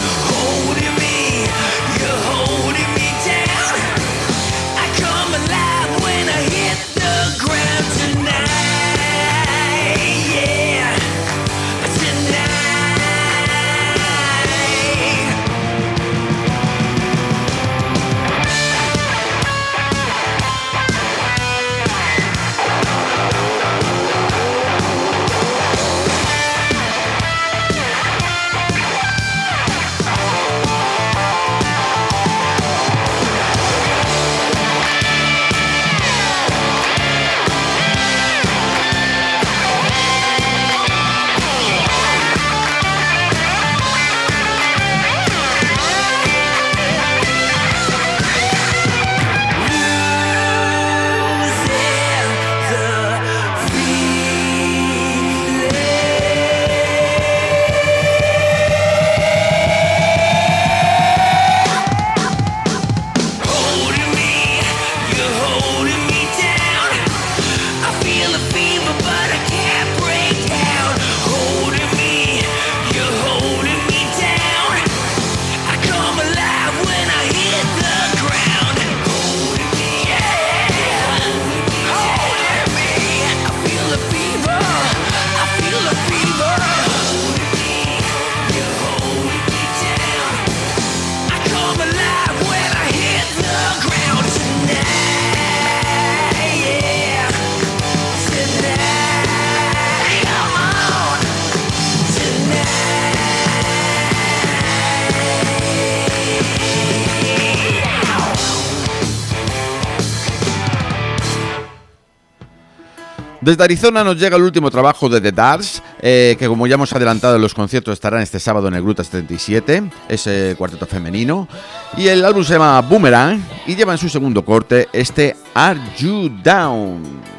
Desde Arizona nos llega el último trabajo de The Darts, que como ya hemos adelantado en los conciertos estarán este sábado en el Gruta 77, ese cuarteto femenino, y el álbum se llama Boomerang y lleva en su segundo corte este Are You Down?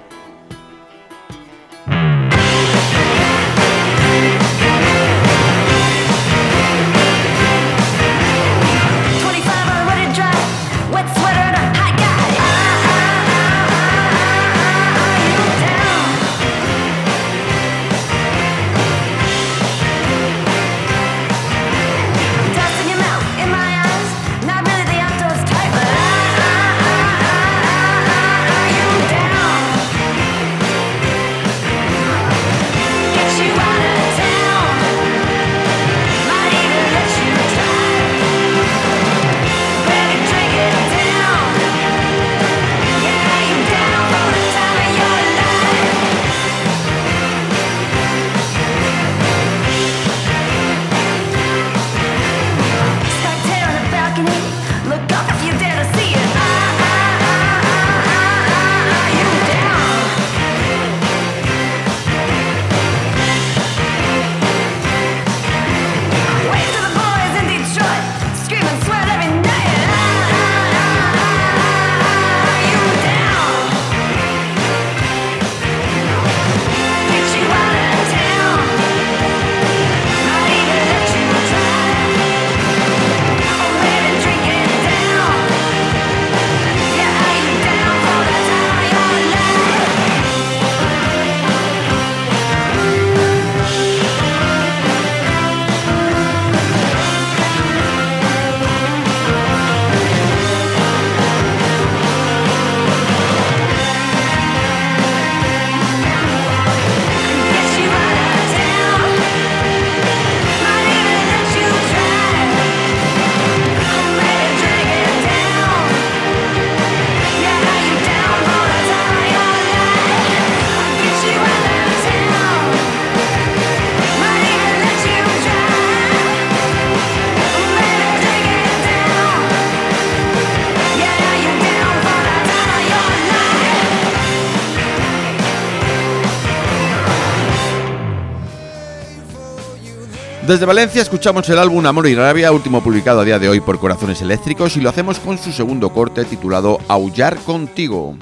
Desde Valencia escuchamos el álbum Amor y Rabia, último publicado a día de hoy por Corazones Eléctricos, y lo hacemos con su segundo corte titulado Aullar Contigo.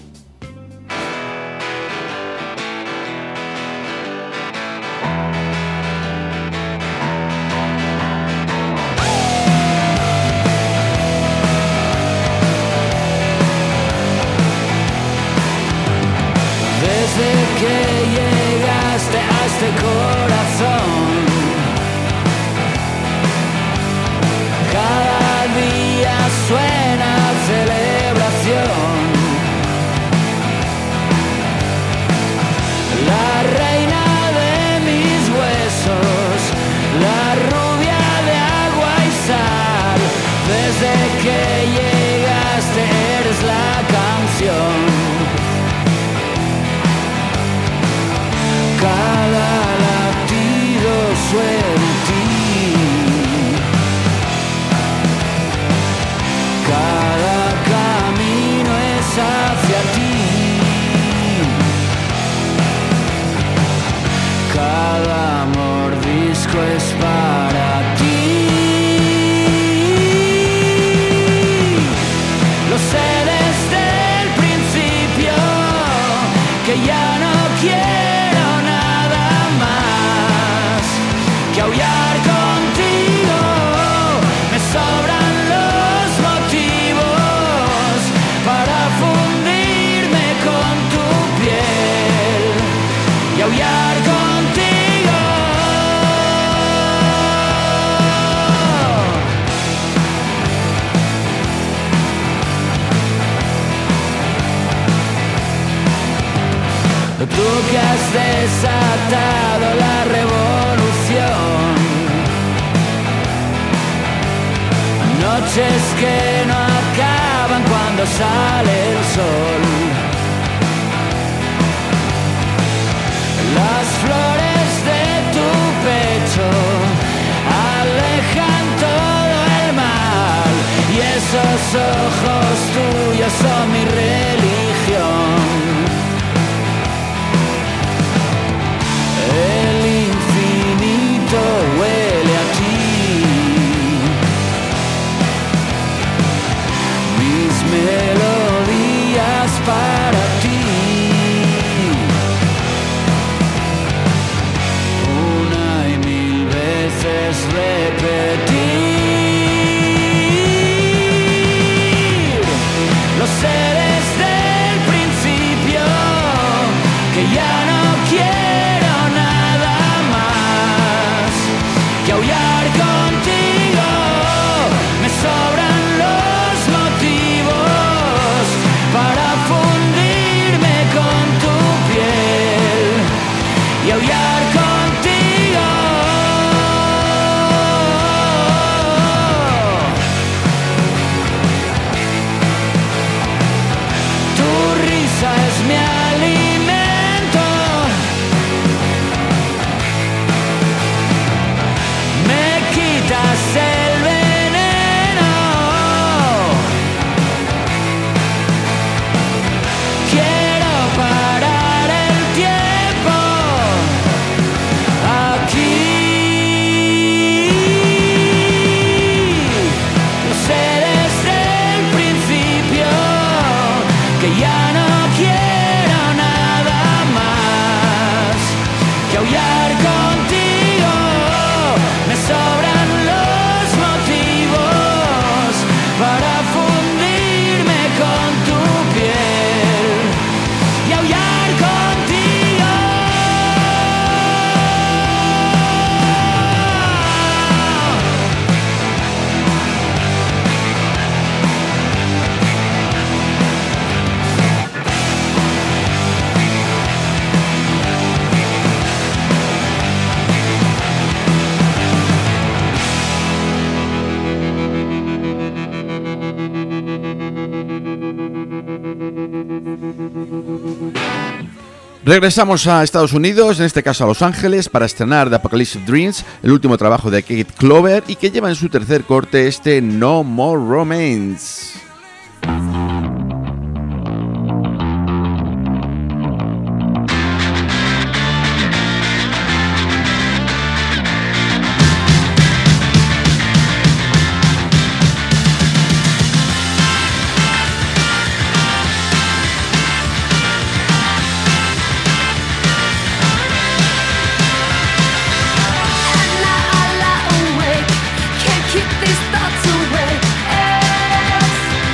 Desde que llegaste a este corazón, cada día suena celebración. La reina de mis huesos, la rubia de agua y sal. Desde que llegaste eres la canción. Cada latido suena en ti. Cada camino es hacia ti. Cada mordisco es para ti. Lo sé desde el principio que ya no quiero nada más que aullar contigo. Me sobran los motivos para fundirme con tu piel y aullar contigo. Tú que has desatado la revolución, noches que no acaban cuando sale el sol. Las flores de tu pecho alejan todo el mal y esos ojos tuyos son mi religión. y aullar contigo. Tu risa es mi alimento, me quitas el veneno. Quiero parar el tiempo aquí. Lo sé desde el principio que ya no quiero nada más que aullar contigo. Me sobran los motivos para fundirme con tu piel y aullar contigo. Regresamos a Estados Unidos, en este caso a Los Ángeles, para estrenar The Apocalypse Dreams, el último trabajo de Kate Clover, y que lleva en su tercer corte este No More Romance. Can't keep these thoughts away.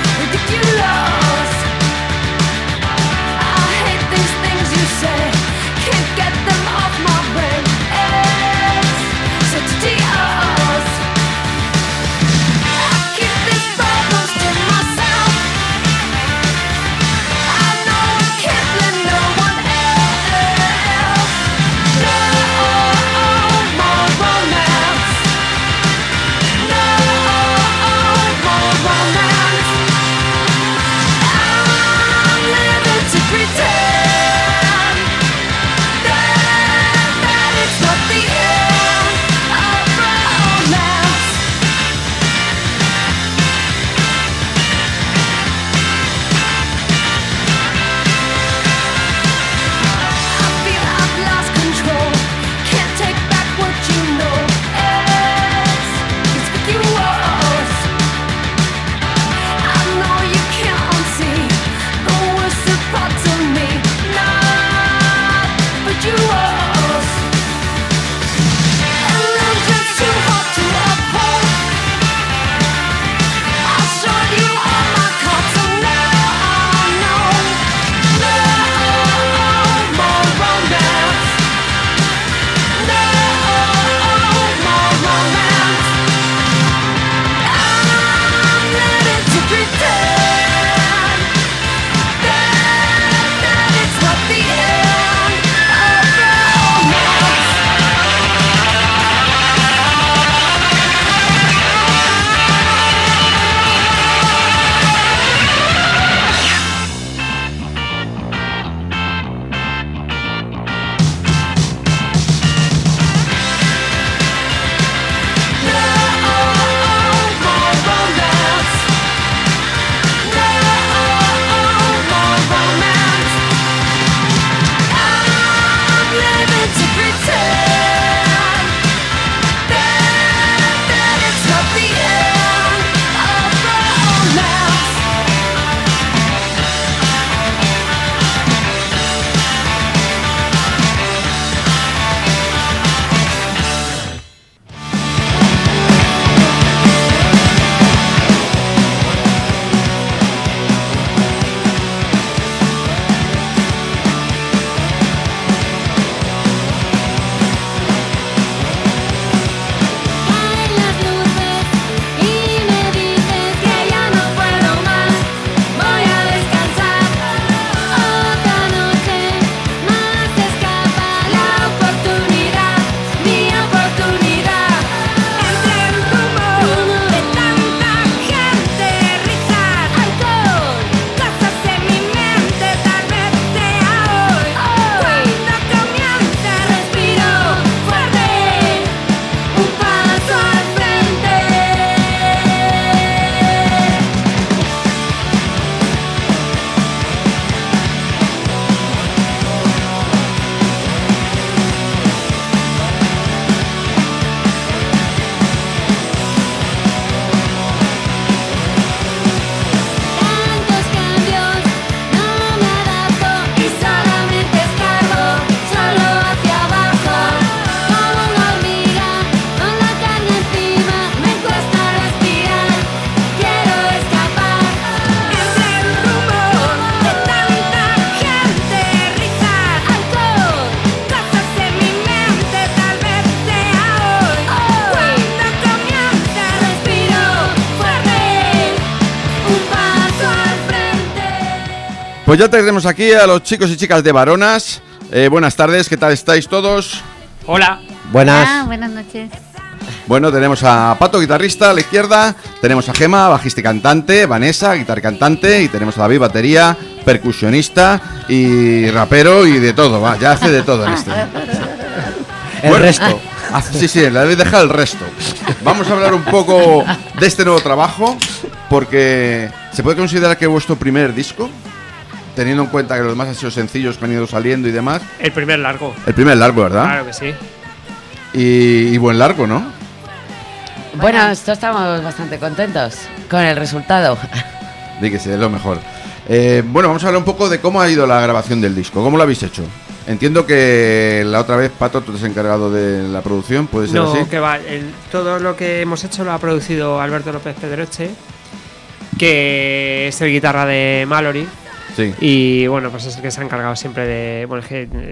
Pues ya tenemos aquí a los chicos y chicas de Varonas. Buenas tardes, ¿qué tal estáis todos? Hola. Buenas. Buenas noches. Bueno, tenemos a Pato, guitarrista, a la izquierda. Tenemos a Gema, bajista y cantante. Vanessa, guitarra y cantante. Y tenemos a David, batería, percusionista y rapero y de todo, va. Ya hace de todo en este. El resto. Sí, le habéis dejado el resto. Vamos a hablar un poco de este nuevo trabajo, porque ¿se puede considerar que es vuestro primer disco? Teniendo en cuenta que los demás han sido sencillos que han ido saliendo y demás. El primer largo. El primer largo, ¿verdad? Claro que sí. Y buen largo, ¿no? Bueno, nosotros estamos bastante contentos con el resultado. Di que sí, es lo mejor. Bueno, vamos a hablar un poco de cómo ha ido la grabación del disco. ¿Cómo lo habéis hecho? Entiendo que la otra vez, Pato, tú te has encargado de la producción, ¿puede ser así? No, que va. Todo lo que hemos hecho lo ha producido Alberto López Pedroche, que es el guitarra de Mallory. Sí. Y bueno, pues es el que se ha encargado siempre de... Bueno,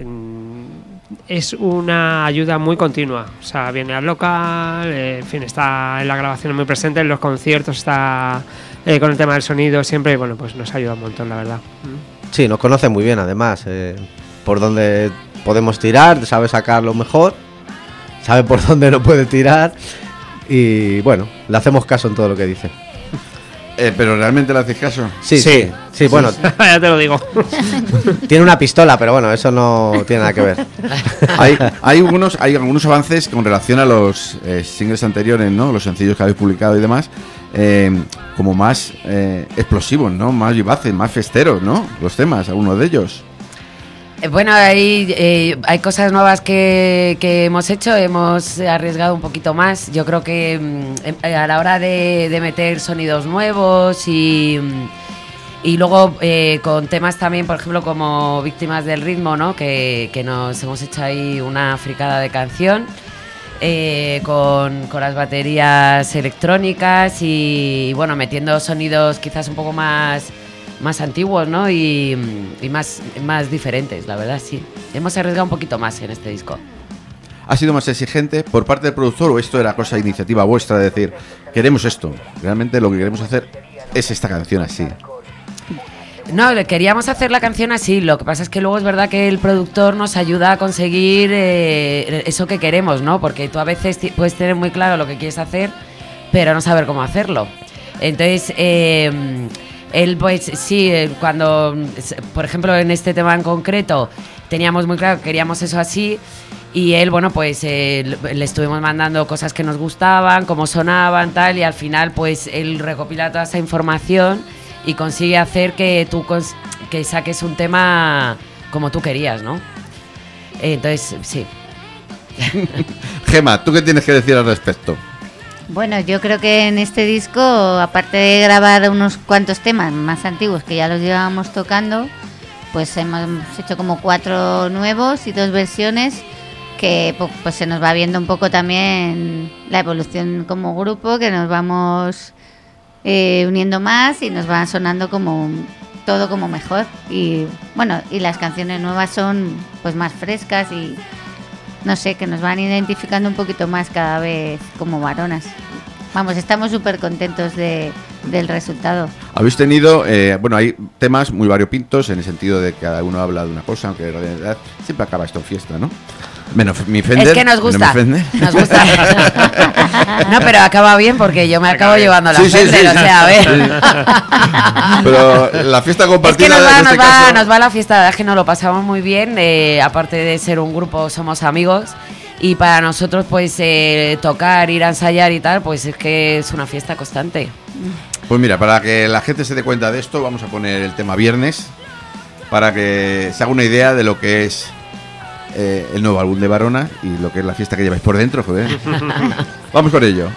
es una ayuda muy continua. O sea, viene al local, en fin, está en la grabación muy presente, en los conciertos está con el tema del sonido siempre. Y bueno, pues nos ayuda un montón, la verdad. Sí, nos conoce muy bien, además. Por dónde podemos tirar, sabe sacar lo mejor, sabe por dónde no puede tirar. Y bueno, le hacemos caso en todo lo que dice. ¿Pero realmente le hacéis caso? Sí, bueno. Ya te lo digo. Tiene una pistola, pero bueno, eso no tiene nada que ver. Hay algunos avances con relación a los singles anteriores, ¿no? Los sencillos que habéis publicado y demás, como más explosivos, ¿no? Más vivaces, más festeros, ¿no? Los temas, algunos de ellos. Bueno, hay cosas nuevas que hemos hecho, hemos arriesgado un poquito más. Yo creo que a la hora de meter sonidos nuevos y luego con temas también, por ejemplo, como Víctimas del Ritmo, ¿no? Que nos hemos hecho ahí una fricada de canción con las baterías electrónicas y bueno, metiendo sonidos quizás un poco más antiguos, ¿no? Y más diferentes, la verdad, sí. Hemos arriesgado un poquito más en este disco. ¿Ha sido más exigente por parte del productor o esto era cosa iniciativa vuestra de decir, queremos esto, realmente lo que queremos hacer es esta canción así? No, queríamos hacer la canción así, lo que pasa es que luego es verdad que el productor nos ayuda a conseguir eso que queremos, ¿no? Porque tú a veces puedes tener muy claro lo que quieres hacer, pero no saber cómo hacerlo. Entonces... él pues sí, cuando, por ejemplo, en este tema en concreto teníamos muy claro que queríamos eso así y él, bueno, pues le estuvimos mandando cosas que nos gustaban, cómo sonaban, tal, y al final pues él recopila toda esa información y consigue hacer que tú que saques un tema como tú querías, ¿no? Entonces, sí. Gema, ¿tú qué tienes que decir al respecto? Bueno, yo creo que en este disco, aparte de grabar unos cuantos temas más antiguos que ya los llevábamos tocando, pues hemos hecho como 4 nuevos y 2 versiones que pues se nos va viendo un poco también la evolución como grupo, que nos vamos uniendo más y nos va sonando como todo como mejor. Y bueno, y las canciones nuevas son pues más frescas y no sé, que nos van identificando un poquito más cada vez como varonas. Vamos, estamos súper contentos del resultado. Habéis tenido, bueno, hay temas muy variopintos en el sentido de que cada uno habla de una cosa, aunque en realidad siempre acaba esto en fiesta, ¿no? Menos mi Fender. Es que nos gusta. Nos gusta. No, pero acaba bien porque yo me acabo llevando la Fender, o sea, a ver. Sí. Pero la fiesta compartida. Es que nos va la fiesta, la verdad es que nos lo pasamos muy bien. Aparte de ser un grupo, somos amigos. Y para nosotros, pues, tocar, ir a ensayar y tal, pues es que es una fiesta constante. Pues mira, para que la gente se dé cuenta de esto, vamos a poner el tema Viernes, para que se haga una idea de lo que es el nuevo álbum de Varona y lo que es la fiesta que lleváis por dentro, joder. Vamos con ello.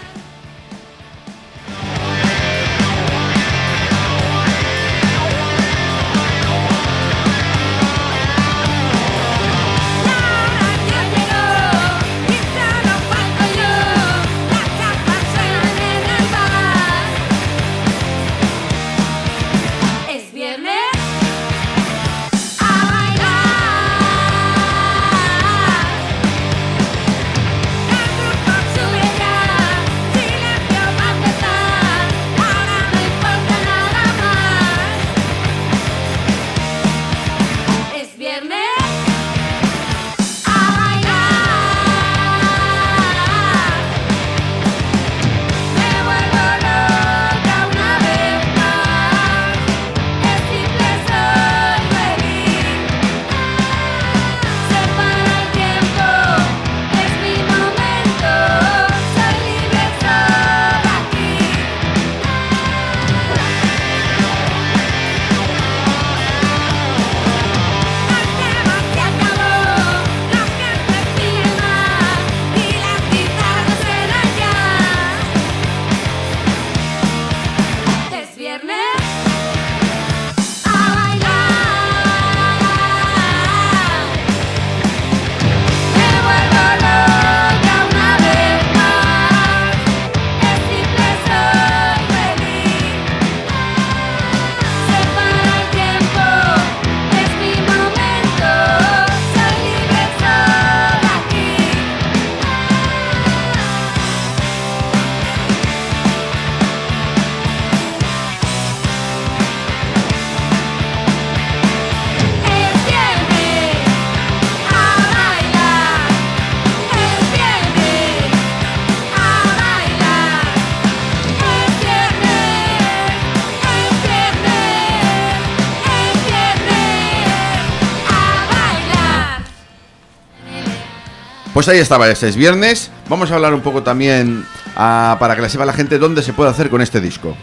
Pues ahí estaba, ese es viernes. Vamos a hablar un poco también para que la sepa la gente dónde se puede hacer con este disco.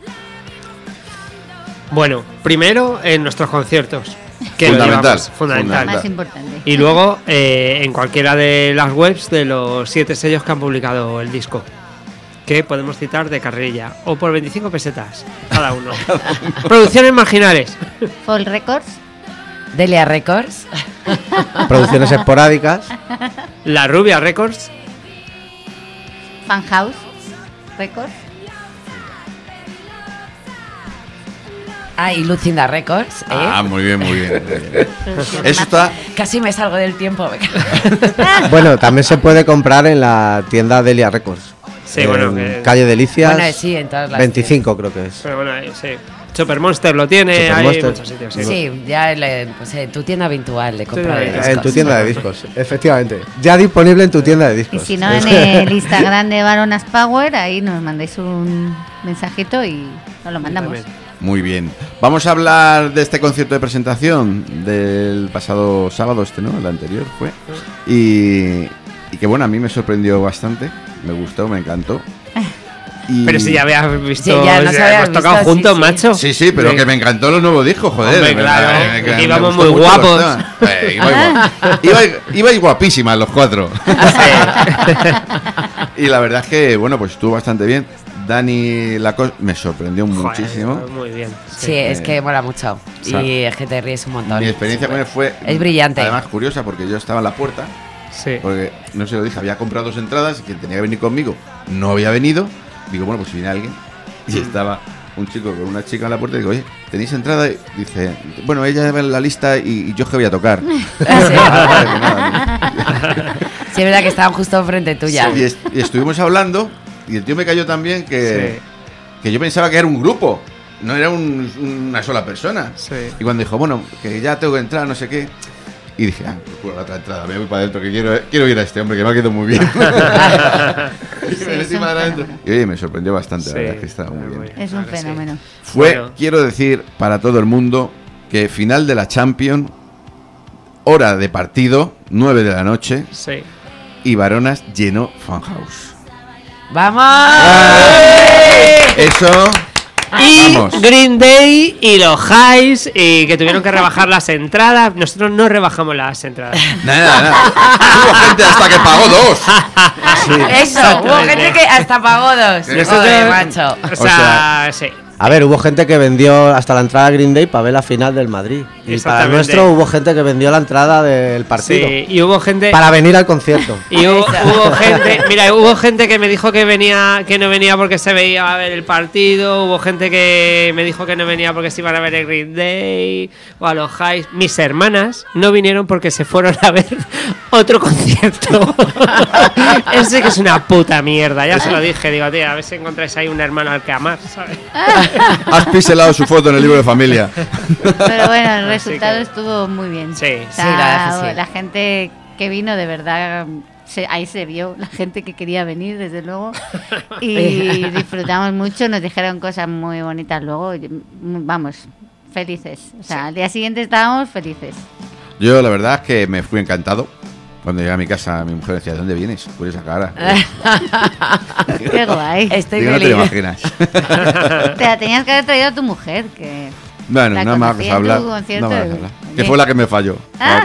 Bueno, primero en nuestros conciertos. Que Fundamental. Fundamental. Más importante. Y luego en cualquiera de las webs de los 7 sellos que han publicado el disco. Que podemos citar de carrilla. O por 25 pesetas cada uno. Producciones marginales. Fall Records. Delia Records. Producciones esporádicas. La Rubia Records. Fan House Records. Y Lucinda Records. Muy bien, muy bien. Eso está. Casi me salgo del tiempo. Bueno, también se puede comprar en la tienda Delia Records. Sí, bueno, que... Calle Delicias. Bueno, sí, en todas las 25 creo que es. Pero bueno, sí. Super Monster lo tiene, Super hay Monster. muchos sitios. Sí, ya pues, tu tienda habitual de compra de discos. En tu tienda de discos, efectivamente. Ya disponible en tu tienda de Y discos. si no, en el Instagram de Baronas Power, ahí nos mandáis un mensajito y nos lo mandamos. Muy bien. Vamos a hablar de este concierto de presentación del pasado sábado, ¿no? El anterior fue. Y que bueno, a mí me sorprendió bastante. Me gustó, me encantó. Pero si ya habías visto, Sí, ya nos habías hemos tocado visto, juntos, sí. macho. Sí, pero Sí. que me encantó los nuevos discos, joder. Hombre, claro, me íbamos gustó muy mucho guapos. los temas. Ibais guapísimas los 4. Y la verdad es que, bueno, pues estuvo bastante bien. Dani Lacoste me sorprendió muchísimo. Muy bien. Sí, es que mola mucho. O sea, Y es que te ríes un montón. Mi experiencia con él fue... Es brillante. Además, curiosa, porque yo estaba en la puerta. Sí. Porque, no se lo dije, había comprado 2 entradas y quien tenía que venir conmigo no había venido. Digo, bueno, pues si viene alguien. Y estaba un chico con una chica en la puerta y digo, oye, ¿tenéis entrada? Y dice, bueno, ella va en la lista y yo es que voy a tocar. Sí, es verdad que estaban justo enfrente tuya. Y estuvimos hablando y el tío me cayó también que yo pensaba que era un grupo, no era una sola persona. Sí. Y cuando dijo, bueno, que ya tengo que entrar, no sé qué. Y dije, procuro la otra entrada, me voy para adentro, que quiero ir a este hombre, que me ha quedado muy bien. Y me metí para adentro. Y oye, me sorprendió bastante, la verdad es que estaba muy bien. Es un fenómeno. Fue, quiero decir, para todo el mundo, que final de la Champions, hora de partido, 9 de la noche, Sí. y Baronas llenó Funhouse. ¡Vamos! Eso... Y Vamos. Green Day y los Highs y que tuvieron que rebajar las entradas. Nosotros no rebajamos las entradas. Nada. Hubo gente hasta que pagó 2. Eso, hubo gente que hasta pagó 2. Nosotros- Joder, macho. O sea, sí. A ver, hubo gente que vendió hasta la entrada a Green Day para ver la final del Madrid. Y para el Exactamente. nuestro hubo gente que vendió la entrada del partido. Sí, y hubo gente. Para venir al concierto. Y hubo gente que me dijo que no venía porque se veía a ver el partido, hubo gente que me dijo que no venía porque se iban a ver el Green Day o a los Highs. Mis hermanas no vinieron porque se fueron a ver otro concierto. Ese que es una puta mierda, ya se lo dije, digo, tío, a ver si encontráis ahí un hermano al que amar, ¿sabes? Has piselado su foto en el libro de familia. Pero bueno, el Así resultado que- estuvo muy bien. Sí, O sea, sí, la verdad que sí. la gente que vino, de verdad, ahí se vio la gente que quería venir, desde luego. Y disfrutamos mucho, nos dijeron cosas muy bonitas luego. Vamos, felices. O sea, al día siguiente estábamos felices. Yo la verdad es que me fui encantado. Cuando llegué a mi casa, mi mujer decía, ¿de dónde vienes? Por esa cara. Qué guay. Estoy Digo, no te feliz. lo imaginas. Te la tenías que haber traído a tu mujer, que... Bueno, La no me conocí hagas en tu hablar. concierto No me hagas y- hablar. Que fue la que me falló.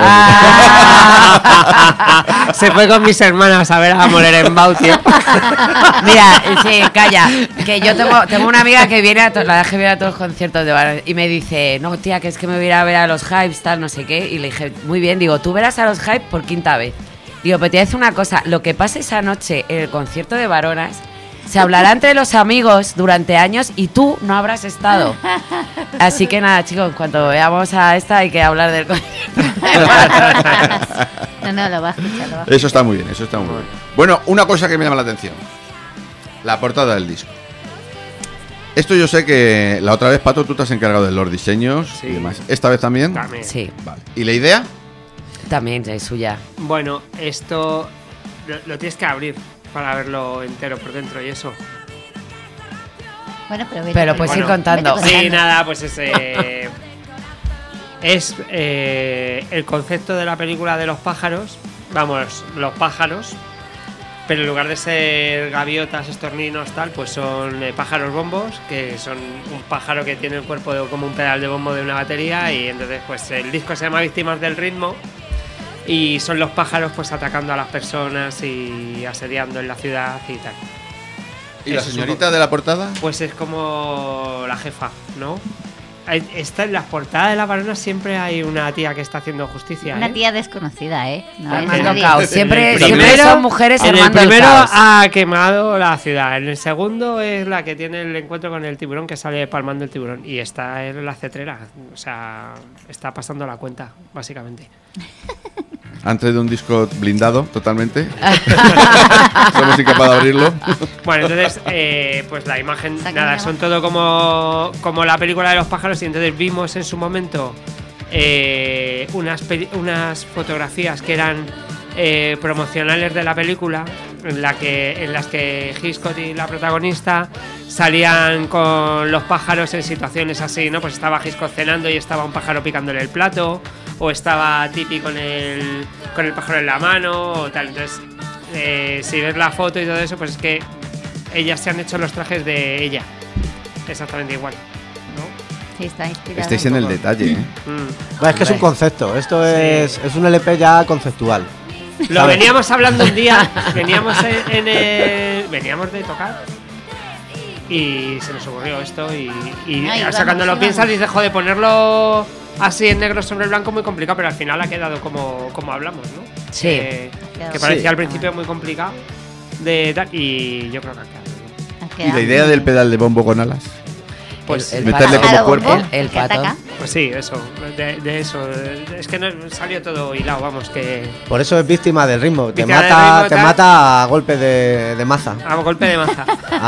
Se fue con mis hermanas a ver a Moler tío. Mira, sí, calla. Que yo tengo una amiga que viene la dejé ver a todos los conciertos de Baronas y me dice, no, tía, que es que me voy a ir a ver a los Hypes, tal, no sé qué. Y le dije, muy bien, digo, tú verás a los Hypes por 5ª vez. Digo, pero te voy a decir una cosa, lo que pase esa noche en el concierto de Baronas se hablará entre los amigos durante años y tú no habrás estado. Así que nada, chicos, cuando veamos a esta hay que hablar del concierto de Baronas. No, lo va a escuchar, lo va a Eso está muy bien, eso está muy bien. Bueno, una cosa que me llama la atención. La portada del disco. Esto yo sé que la otra vez, Pato, tú te has encargado de los diseños y demás. ¿Esta vez también? También. Sí, Vale. ¿Y la idea? también es suya. Bueno, esto lo tienes que abrir para verlo entero por dentro y eso. Bueno, Pero puedes ir contando. vete Sí, nada, pues es el concepto de la película de los pájaros, vamos, los pájaros, pero en lugar de ser gaviotas, estorninos, tal, pues son pájaros bombos, que son un pájaro que tiene el cuerpo como un pedal de bombo de una batería, y entonces pues el disco se llama Víctimas del Ritmo, y son los pájaros pues atacando a las personas y asediando en la ciudad y tal. ¿Y la señorita de la portada? Pues es como la jefa, ¿no? Está en las portadas de la Varona, siempre hay una tía que está haciendo justicia. Una tía desconocida, No es Armando nadie. caos. Siempre Primero, son mujeres en el armando el primero caos. ha quemado la ciudad. En el segundo es la que tiene el encuentro con el tiburón, que sale palmando el tiburón. Y esta es la cetrera. O sea, está pasando la cuenta, básicamente. Han traído un disco blindado totalmente. Somos incapaces de abrirlo. Bueno, entonces, pues la imagen, nada, son todo como la película de los pájaros. Y entonces vimos en su momento unas fotografías que eran promocionales de la película, en las que Hitchcock y la protagonista salían con los pájaros en situaciones así, ¿no? Pues estaba Hitchcock cenando y estaba un pájaro picándole el plato, o estaba Tippi con el pájaro en la mano, o tal. Entonces, si ves la foto y todo eso, pues es que ellas se han hecho los trajes de ella, exactamente igual, ¿no? Sí, está inspirado. Estáis en el detalle, Es que es un concepto, esto es un LP ya conceptual. Lo ¿sabes? veníamos hablando un día, veníamos de tocar y se nos ocurrió esto y Ay, o sea, cuando lo vamos. piensas dices, joder, ponerlo así en negro sobre el blanco es muy complicado, pero al final ha quedado como hablamos, ¿no? Sí. Que parecía al principio muy complicado de tal, y yo creo que ha quedado bien. ¿Y la idea del pedal de bombo con alas? Pues meterle como cuerpo. El pato. Pues sí, eso, de eso. Es que no salió todo hilado, vamos, que Por eso es víctima del ritmo. Te Víctima del mata, ritmo, te tal. mata a golpe de maza. a golpe de maza.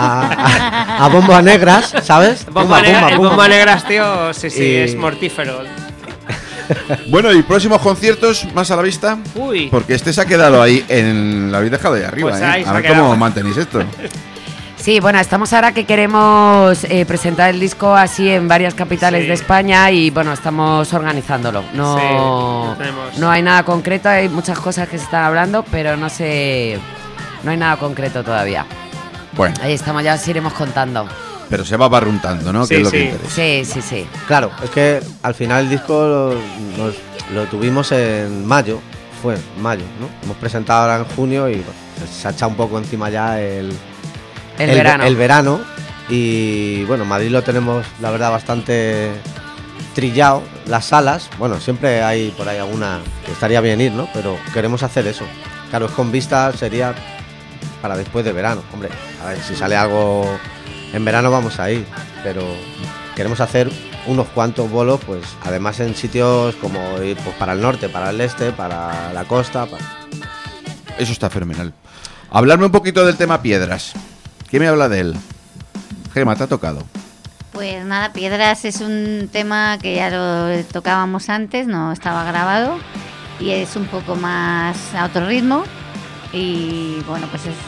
A bombo a negras, ¿sabes? El Pumba, pumba, bombo pumba. a negras, tío, sí, Y- es mortífero. Bueno, y próximos conciertos más a la vista. Uy. Porque este se ha quedado ahí en. Lo habéis dejado ahí arriba, Pues ahí se A ha ver quedado. cómo mantenéis esto. Sí, bueno, estamos ahora que queremos presentar el disco así en varias capitales Sí. de España y bueno, estamos organizándolo. Sí, No, tenemos. no hay nada concreto, hay muchas cosas que se están hablando, pero no hay nada concreto todavía. Bueno, Ahí estamos, ya os iremos contando. pero se va barruntando, ¿no? Sí, Que es lo que sí. interesa. Sí. Claro, es que al final el disco lo tuvimos en mayo. Fue en mayo, ¿no? Hemos presentado ahora en junio y bueno, se ha echado un poco encima ya el verano. El verano. Y bueno, Madrid lo tenemos, la verdad, bastante trillado. Las salas, bueno, siempre hay por ahí alguna que estaría bien ir, ¿no? Pero queremos hacer eso. Claro, es con vista, sería para después de verano. Hombre, a ver, si sale algo en verano vamos a ir. Pero queremos hacer unos cuantos bolos, pues además en sitios como ir pues, para el norte, para el este, para la costa. Eso está fenomenal. Hablarme un poquito del tema piedras. ¿Quién me habla de él? Gema, te ha tocado. Pues nada, Piedras es un tema que ya lo tocábamos antes, no estaba grabado y es un poco más a otro ritmo y bueno, pues es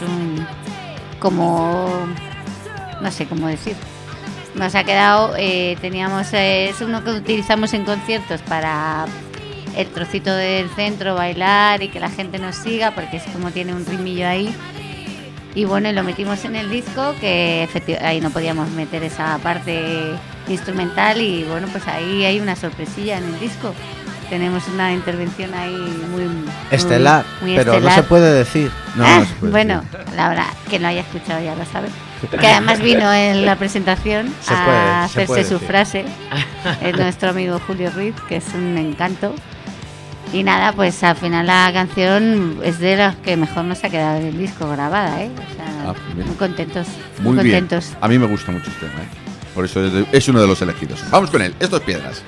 no sé cómo decir. Nos ha quedado, es uno que utilizamos en conciertos para el trocito del centro, bailar y que la gente nos siga porque es como tiene un ritmillo ahí. Y bueno, y lo metimos en el disco, que ahí no podíamos meter esa parte instrumental y bueno, pues ahí hay una sorpresilla en el disco. Tenemos una intervención ahí muy Estelar, muy pero estelar. no se puede decir. No, no se puede Bueno, la verdad, que lo haya escuchado ya lo sabe. Que además vino en la presentación Se a puede hacerse su decir. frase. Es nuestro amigo Julio Ruiz, que es un encanto. Y nada, pues al final la canción es de las que mejor nos ha quedado en el disco grabada, ¿eh? O sea, mira. muy contentos. Muy bien. contentos. A mí me gusta mucho este tema, Por eso es uno de los elegidos. Vamos con él. Esto es Piedras.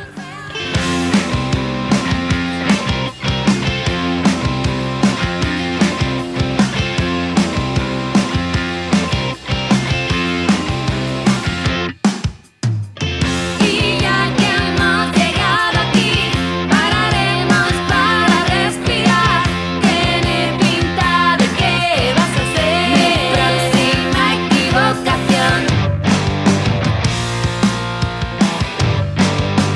Y ya que hemos llegado aquí, pararemos para respirar. Tiene pinta de que vas a ser mi próxima equivocación.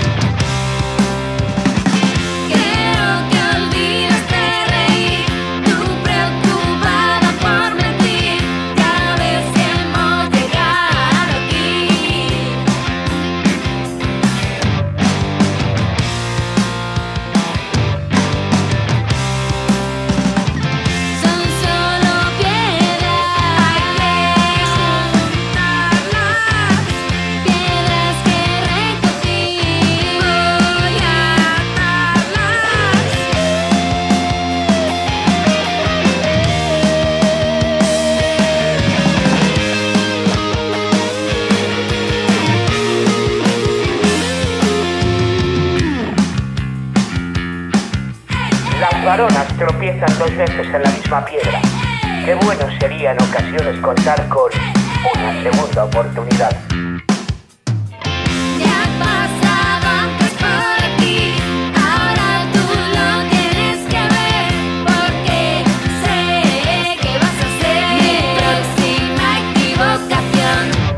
tropiezan 2 veces en la misma piedra. Qué bueno sería en ocasiones contar con una segunda oportunidad. Ya pasado antes por aquí, ahora tú lo tienes que ver, porque sé que vas a ser mi próxima equivocación.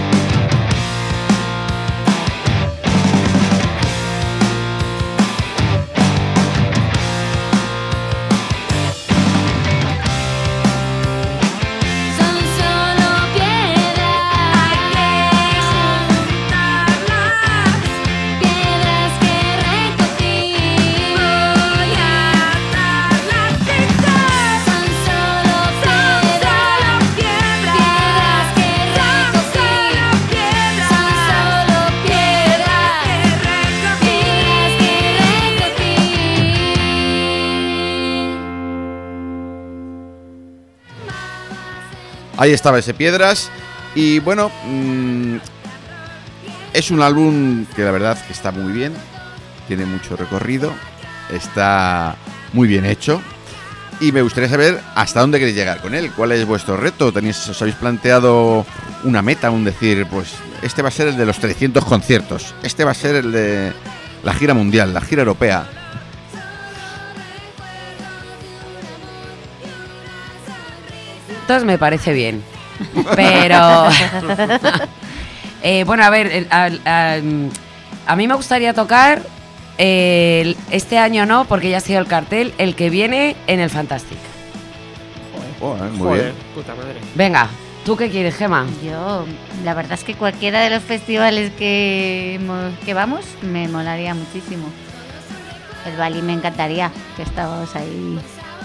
Son solo piedras, hay que juntarlas, piedras que recogí, voy a atarlas quizás. Son solo piedras, piedras que recogí, son solo piedras que recogí. Ahí estaba ese Piedras. Y bueno, es un álbum que la verdad que está muy bien. Tiene mucho recorrido. Está muy bien hecho. Y me gustaría saber hasta dónde queréis llegar con él. ¿Cuál es vuestro reto? ¿Os habéis planteado una meta? Un decir, pues este va a ser el de los 300 conciertos. Este va a ser el de la gira mundial, la gira europea. Entonces me parece bien. Pero. Bueno, a ver, a mí me gustaría tocar. Este año no, porque ya ha sido el cartel. El que viene en el Fantastic. Muy bien. Puta madre. Venga, ¿tú qué quieres, Gemma? Yo, la verdad es que cualquiera de los festivales que vamos me molaría muchísimo. El Bali me encantaría, que estábamos ahí.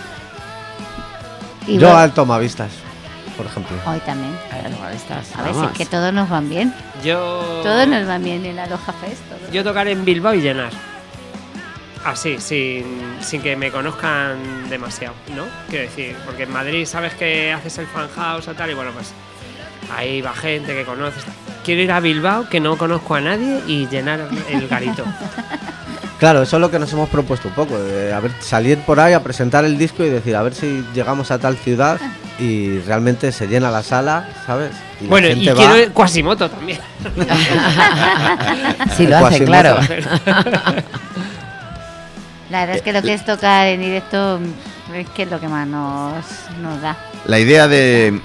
Y Yo bueno, al Tomavistas, por ejemplo. hoy también. Estás, A ver, si es que todos nos van bien. Todos nos van bien en la Aloha Fest. todos. Yo tocar en Bilbao y llenar. Así, sin que me conozcan demasiado, ¿no? Quiero decir, porque en Madrid sabes que haces el fan house o tal, y bueno, pues ahí va gente que conoces. Quiero ir a Bilbao, que no conozco a nadie, y llenar el garito. Claro, eso es lo que nos hemos propuesto un poco, de, a ver, salir por ahí a presentar el disco y decir, a ver si llegamos a tal ciudad y realmente se llena la sala, ¿sabes? Y la Bueno, y gente quiero va. Quasimoto también. Sí, lo hace, Quasimoto. claro. La verdad es que lo que es tocar en directo es que es lo que más nos da. La idea de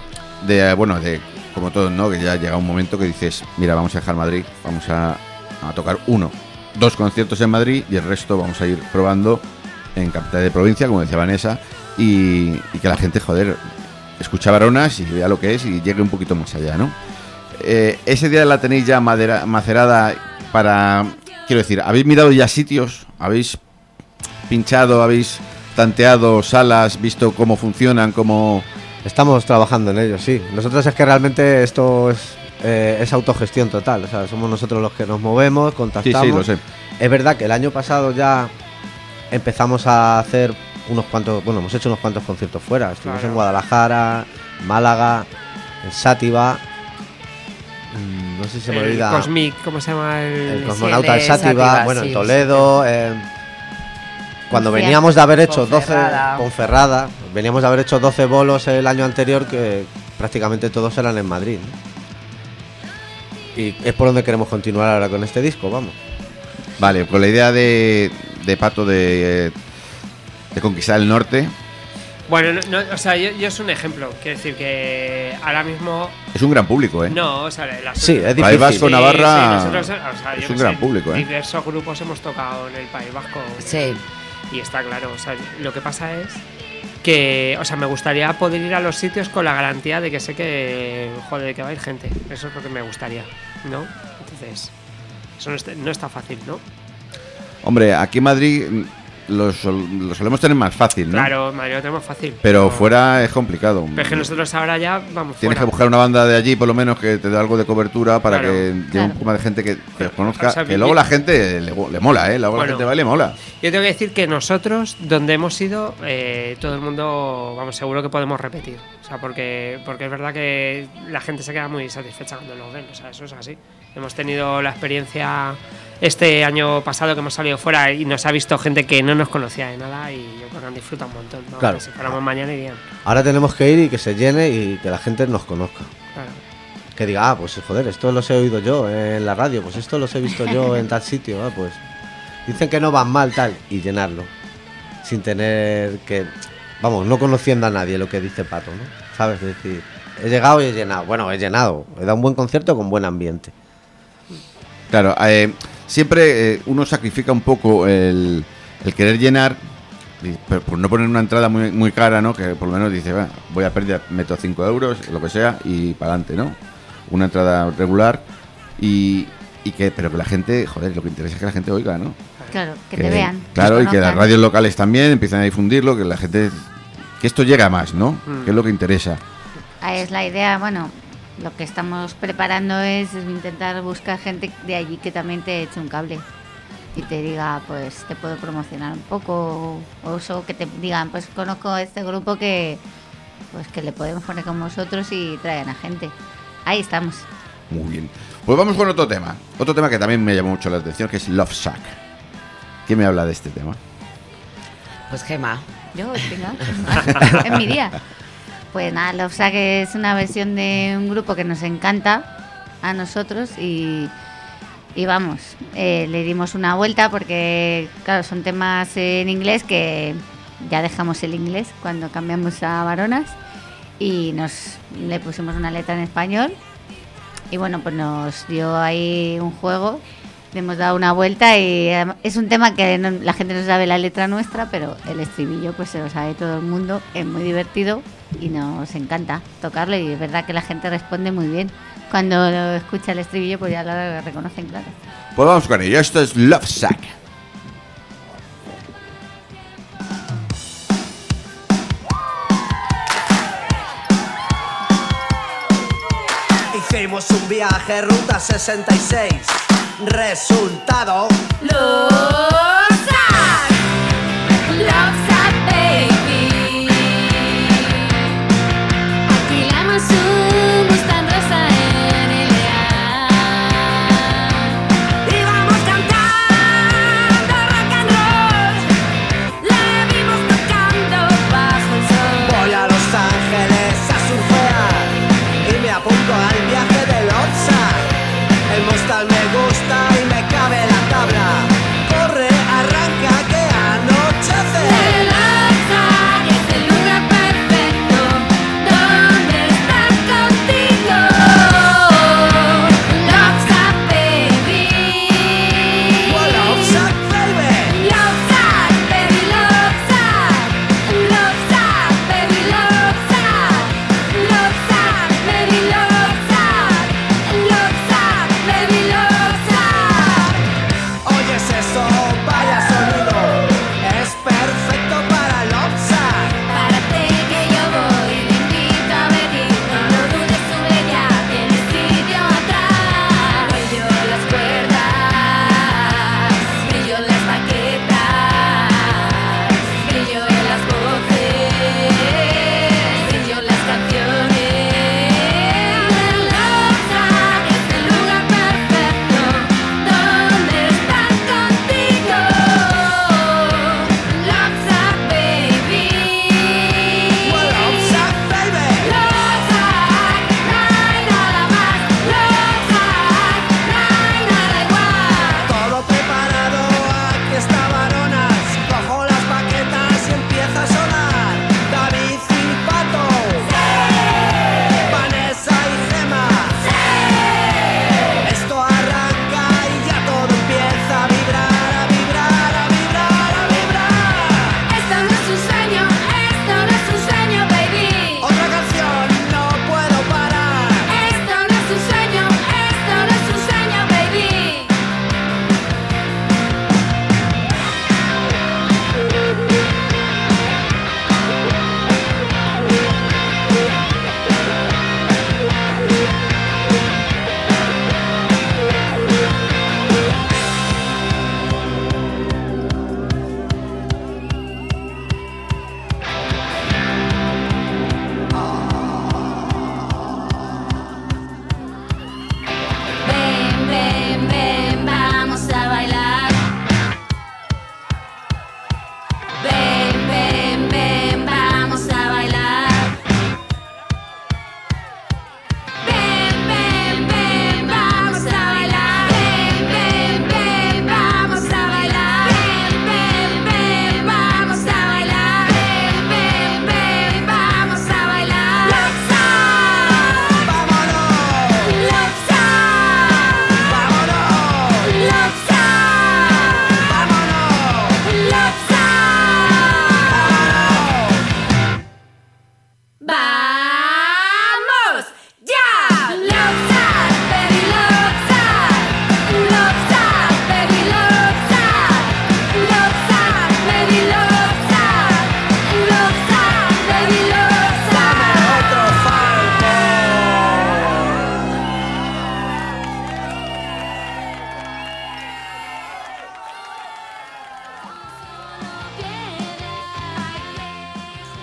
como todos, ¿no? Que ya llega un momento que dices, mira, vamos a dejar Madrid, vamos a tocar 2 conciertos en Madrid y el resto vamos a ir probando en capital de provincia, como decía Vanessa, y que la gente, joder, escucha Varonas y vea lo que es y llegue un poquito más allá, ¿no? Ese día la tenéis ya macerada para, quiero decir, ¿habéis mirado ya sitios? ¿Habéis pinchado? ¿Habéis tanteado salas? ¿Visto cómo funcionan? ¿Cómo...? Estamos trabajando en ello, sí. Nosotros es que realmente esto es autogestión total, o sea, somos nosotros los que nos movemos, contactamos. Sí, lo sé. Es verdad que el año pasado ya empezamos a hacer hemos hecho unos cuantos conciertos fuera. Estuvimos en Guadalajara, Málaga, en Sátiva, no sé si se me El olvida. Cosmic, ¿cómo se llama? El Cosmonauta de de Sátiva, Sátiva, bueno, sí, en Toledo. Cuando veníamos de haber hecho 12 Ponferrada. veníamos de haber hecho 12 bolos el año anterior, que prácticamente todos eran en Madrid, ¿no? Y es por donde queremos continuar ahora con este disco, vamos. Vale, con la idea de Pato de conquistar el norte. Bueno, o sea, yo es un ejemplo. Quiero decir que ahora mismo. Es un gran público, ¿eh? No, o sea, Sí, es difícil. País Vasco, Navarra, sí, nosotros, o sea, es yo un que gran sé, público, ¿eh? Diversos grupos hemos tocado en el País Vasco. Sí. Y está claro, o sea, lo que pasa es que, o sea, me gustaría poder ir a los sitios con la garantía de que sé que, joder, que va a ir gente. Eso es lo que me gustaría, ¿no? Entonces, eso no está fácil, ¿no? Hombre, aquí en Madrid lo solemos tener más fácil, ¿no? Claro, Madrid lo tenemos fácil. Pero fuera es complicado. Pero es que nosotros ahora ya vamos Tienes fuera. que buscar una banda de allí, por lo menos, que te dé algo de cobertura para Claro, que llegue un poco más de gente que os conozca. O sea, que luego la gente le mola, ¿eh? Luego la Bueno. gente va y le mola. Yo tengo que decir que nosotros, donde hemos ido, todo el mundo, vamos, seguro que podemos repetir. O sea, porque es verdad que la gente se queda muy satisfecha cuando nos ven. O sea, eso es así. Hemos tenido la experiencia este año pasado que hemos salido fuera y nos ha visto gente que no nos conocía de nada y yo creo que han disfrutado un montón, ¿no? Claro. Que si fuéramos mañana irían. Ahora tenemos que ir y que se llene y que la gente nos conozca. Claro. Que diga, pues joder, esto los he oído yo en la radio, pues esto los he visto yo en tal sitio, pues dicen que no van mal tal, y llenarlo. Sin tener que, vamos, no conociendo a nadie lo que dice Pato, ¿no? ¿Sabes? Es decir, he llegado y he llenado. Bueno, he llenado, he dado un buen concierto con buen ambiente. Claro, siempre uno sacrifica un poco el querer llenar, pero por no poner una entrada muy, muy cara, ¿no? Que por lo menos dice, bueno, voy a perder, meto 5 euros, lo que sea, y para adelante, ¿no? Una entrada regular pero que la gente, joder, lo que interesa es que la gente oiga, ¿no? Claro, que te vean. Claro, te y que las conozcan. radios locales también empiecen a difundirlo, que la gente, que esto llega más, ¿no? Que es lo que interesa. Ahí es la idea, bueno, lo que estamos preparando es intentar buscar gente de allí que también te eche un cable y te diga, pues te puedo promocionar un poco, o eso, que te digan, pues conozco este grupo que pues que le podemos poner con vosotros y traen a gente. Ahí estamos. Muy bien. Pues vamos con otro tema que también me llamó mucho la atención, que es Love Shack. ¿Quién me habla de este tema? Pues Gema. Yo, venga, es mi día. Pues nada, Love Shack es una versión de un grupo que nos encanta a nosotros y vamos, le dimos una vuelta porque, claro, son temas en inglés que ya dejamos el inglés cuando cambiamos a varonas y le pusimos una letra en español y bueno, pues nos dio ahí un juego, le hemos dado una vuelta y es un tema que la gente no sabe la letra nuestra, pero el estribillo pues se lo sabe todo el mundo, es muy divertido y nos encanta tocarlo y es verdad que la gente responde muy bien. Cuando lo escucha el estribillo pues ya lo reconocen, claro. Pues vamos con ello, esto es Love Shack. Hicimos un viaje, ruta 66. Resultado: Love Shack, baby. Alquilamos un Mustang rosa en el íbamos cantando rock and roll. La vimos tocando bajo el sol. voy a Los Ángeles a surfear y me apunto al viaje de Love Shack. El Mustang me gusta y me cabe la tabla. Corre a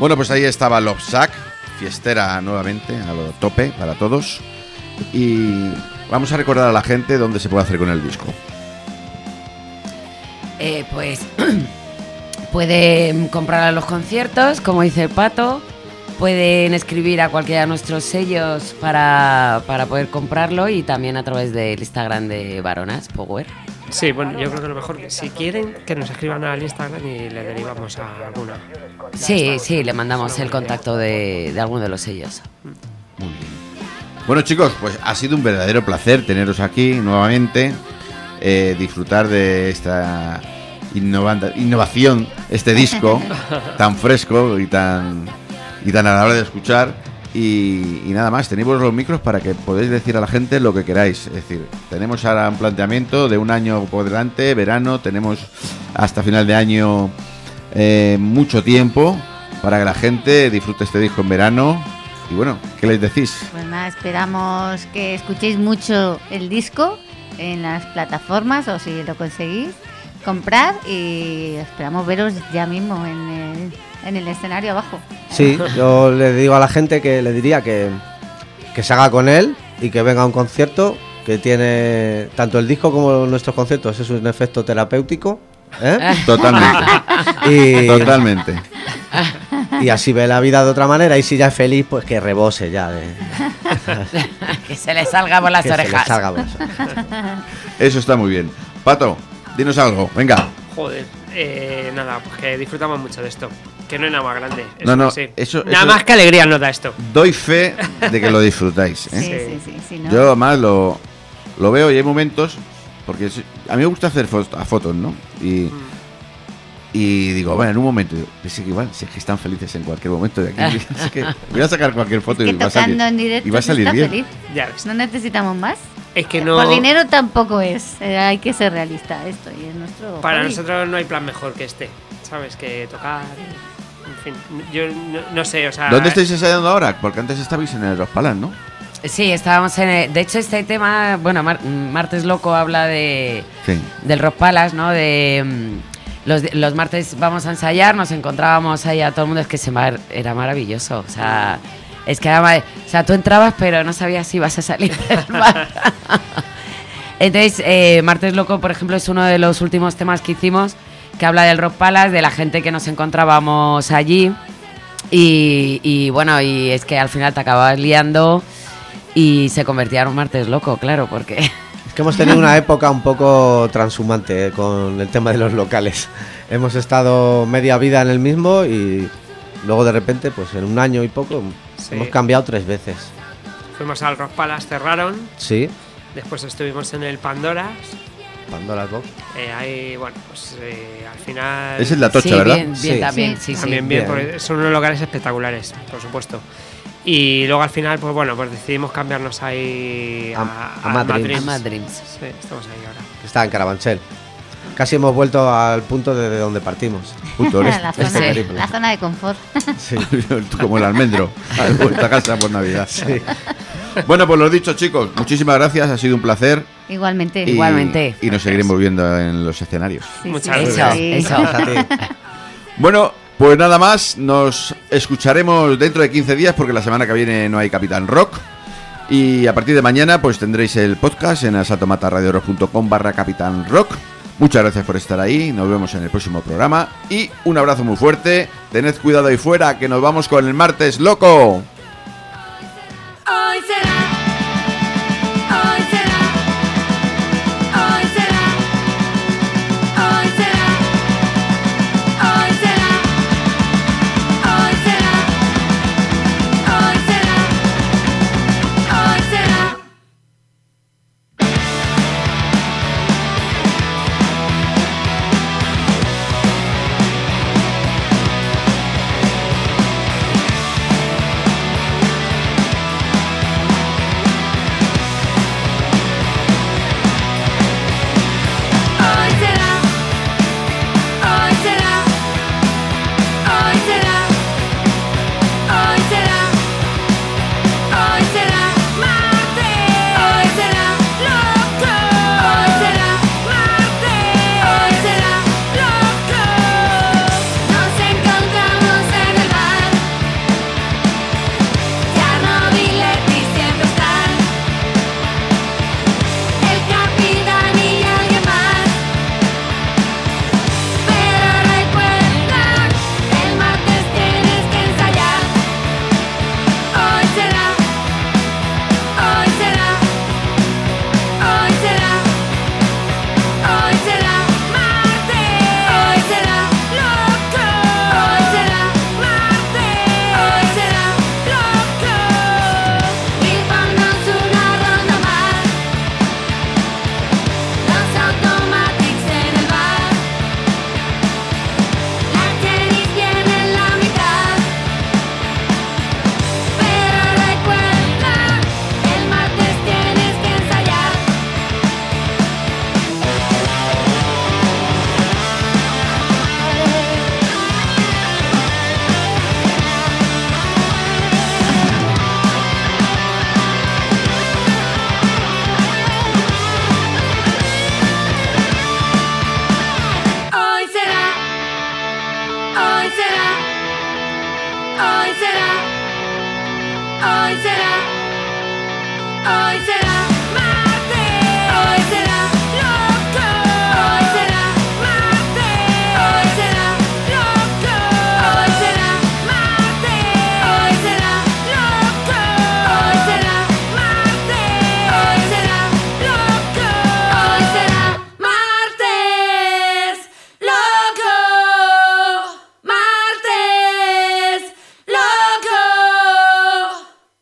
Bueno, pues ahí estaba Love Shack, fiestera nuevamente, a lo tope para todos. Y vamos a recordar a la gente dónde se puede hacer con el disco. Pues pueden comprar a los conciertos, como dice el Pato. Pueden escribir a cualquiera de nuestros sellos para poder comprarlo, y también a través del Instagram de Baronas Power. Sí, bueno, yo creo que lo mejor, que si quieren, que nos escriban al Instagram y le derivamos a alguna. Sí, le mandamos el contacto de alguno de los sellos. Muy bien. Bueno, chicos, pues ha sido un verdadero placer teneros aquí nuevamente, disfrutar de esta innovación, este disco tan fresco y tan agradable de escuchar. Y nada más, tenéis los micros para que podáis decir a la gente lo que queráis. Es decir, tenemos ahora un planteamiento de un año por delante, verano, tenemos hasta final de año mucho tiempo para que la gente disfrute este disco en verano. Y bueno, ¿qué les decís? Pues nada, esperamos que escuchéis mucho el disco en las plataformas, o si lo conseguís comprar, y esperamos veros ya mismo en el escenario abajo. Sí, yo le digo a la gente que le diría que se haga con él y que venga a un concierto que tiene tanto el disco como nuestros conciertos. Es un efecto terapéutico, ¿eh? Totalmente. Totalmente. Y así ve la vida de otra manera, y si ya es feliz, pues que rebose ya. Que se le salga por las orejas. Eso está muy bien. Pato, dinos algo, venga. Joder, nada, pues que disfrutamos mucho de esto. Que no hay nada más grande. No, sí. eso, nada más que alegría nos da esto. Doy fe de que lo disfrutáis, ¿eh? Sí, ¿no? Yo además lo veo, y hay momentos, porque a mí me gusta hacer fotos, ¿no? Y digo, bueno, en un momento, es que igual, si es que están felices en cualquier momento de aquí, es que voy a sacar cualquier foto Es y que va a salir, en directo y va a salir está bien. feliz. Ya ves. No necesitamos más. Es que no. Por dinero tampoco es. Hay que ser realista. Esto y es nuestro. Para hobby. nosotros no hay plan mejor que este, ¿sabes? Que tocar. En fin, yo no sé, o sea. ¿Dónde estáis ensayando ahora? Porque antes estabais en el Los Palas, ¿no? Sí, estábamos de hecho, este tema, bueno, Martes Loco habla del Rock Palace, ¿no? Los martes vamos a ensayar, nos encontrábamos ahí a todo el mundo, es que era maravilloso, o sea, es que tú entrabas pero no sabías si ibas a salir del bar. Entonces, Martes Loco, por ejemplo, es uno de los últimos temas que hicimos, que habla del Rock Palace, de la gente que nos encontrábamos allí, y bueno, y es que al final te acababas liando y se convertía en un Martes Loco, claro, porque... Es que hemos tenido una época un poco transhumante, con el tema de los locales. Hemos estado media vida en el mismo y luego de repente, pues en un año y poco, hemos cambiado 3 veces. Fuimos al Rock Palace, cerraron. Sí. Después estuvimos en el Pandora's. Pandora's Box. Ahí, bueno, pues al final... Es el de Atocha, ¿verdad? Bien también, sí. También bien, porque son unos locales espectaculares, por supuesto. Y luego al final, pues bueno, pues decidimos cambiarnos ahí a Mad Dreams. Sí, estamos ahí ahora. Está en Carabanchel. Casi hemos vuelto al punto de donde partimos. La zona de confort. Sí. Como el almendro. A vuelta a casa por Navidad. Sí. Bueno, pues lo dicho, chicos, muchísimas gracias, ha sido un placer. Igualmente. Y nos seguiremos viendo en los escenarios. Sí, Muchas gracias. Eso. Bueno, pues nada más, nos escucharemos dentro de 15 días porque la semana que viene no hay Capitán Rock. Y a partir de mañana pues tendréis el podcast en asaltomatarradiorock.com/Capitán Rock. Muchas gracias por estar ahí, nos vemos en el próximo programa y un abrazo muy fuerte. Tened cuidado ahí fuera, que nos vamos con el Martes Loco.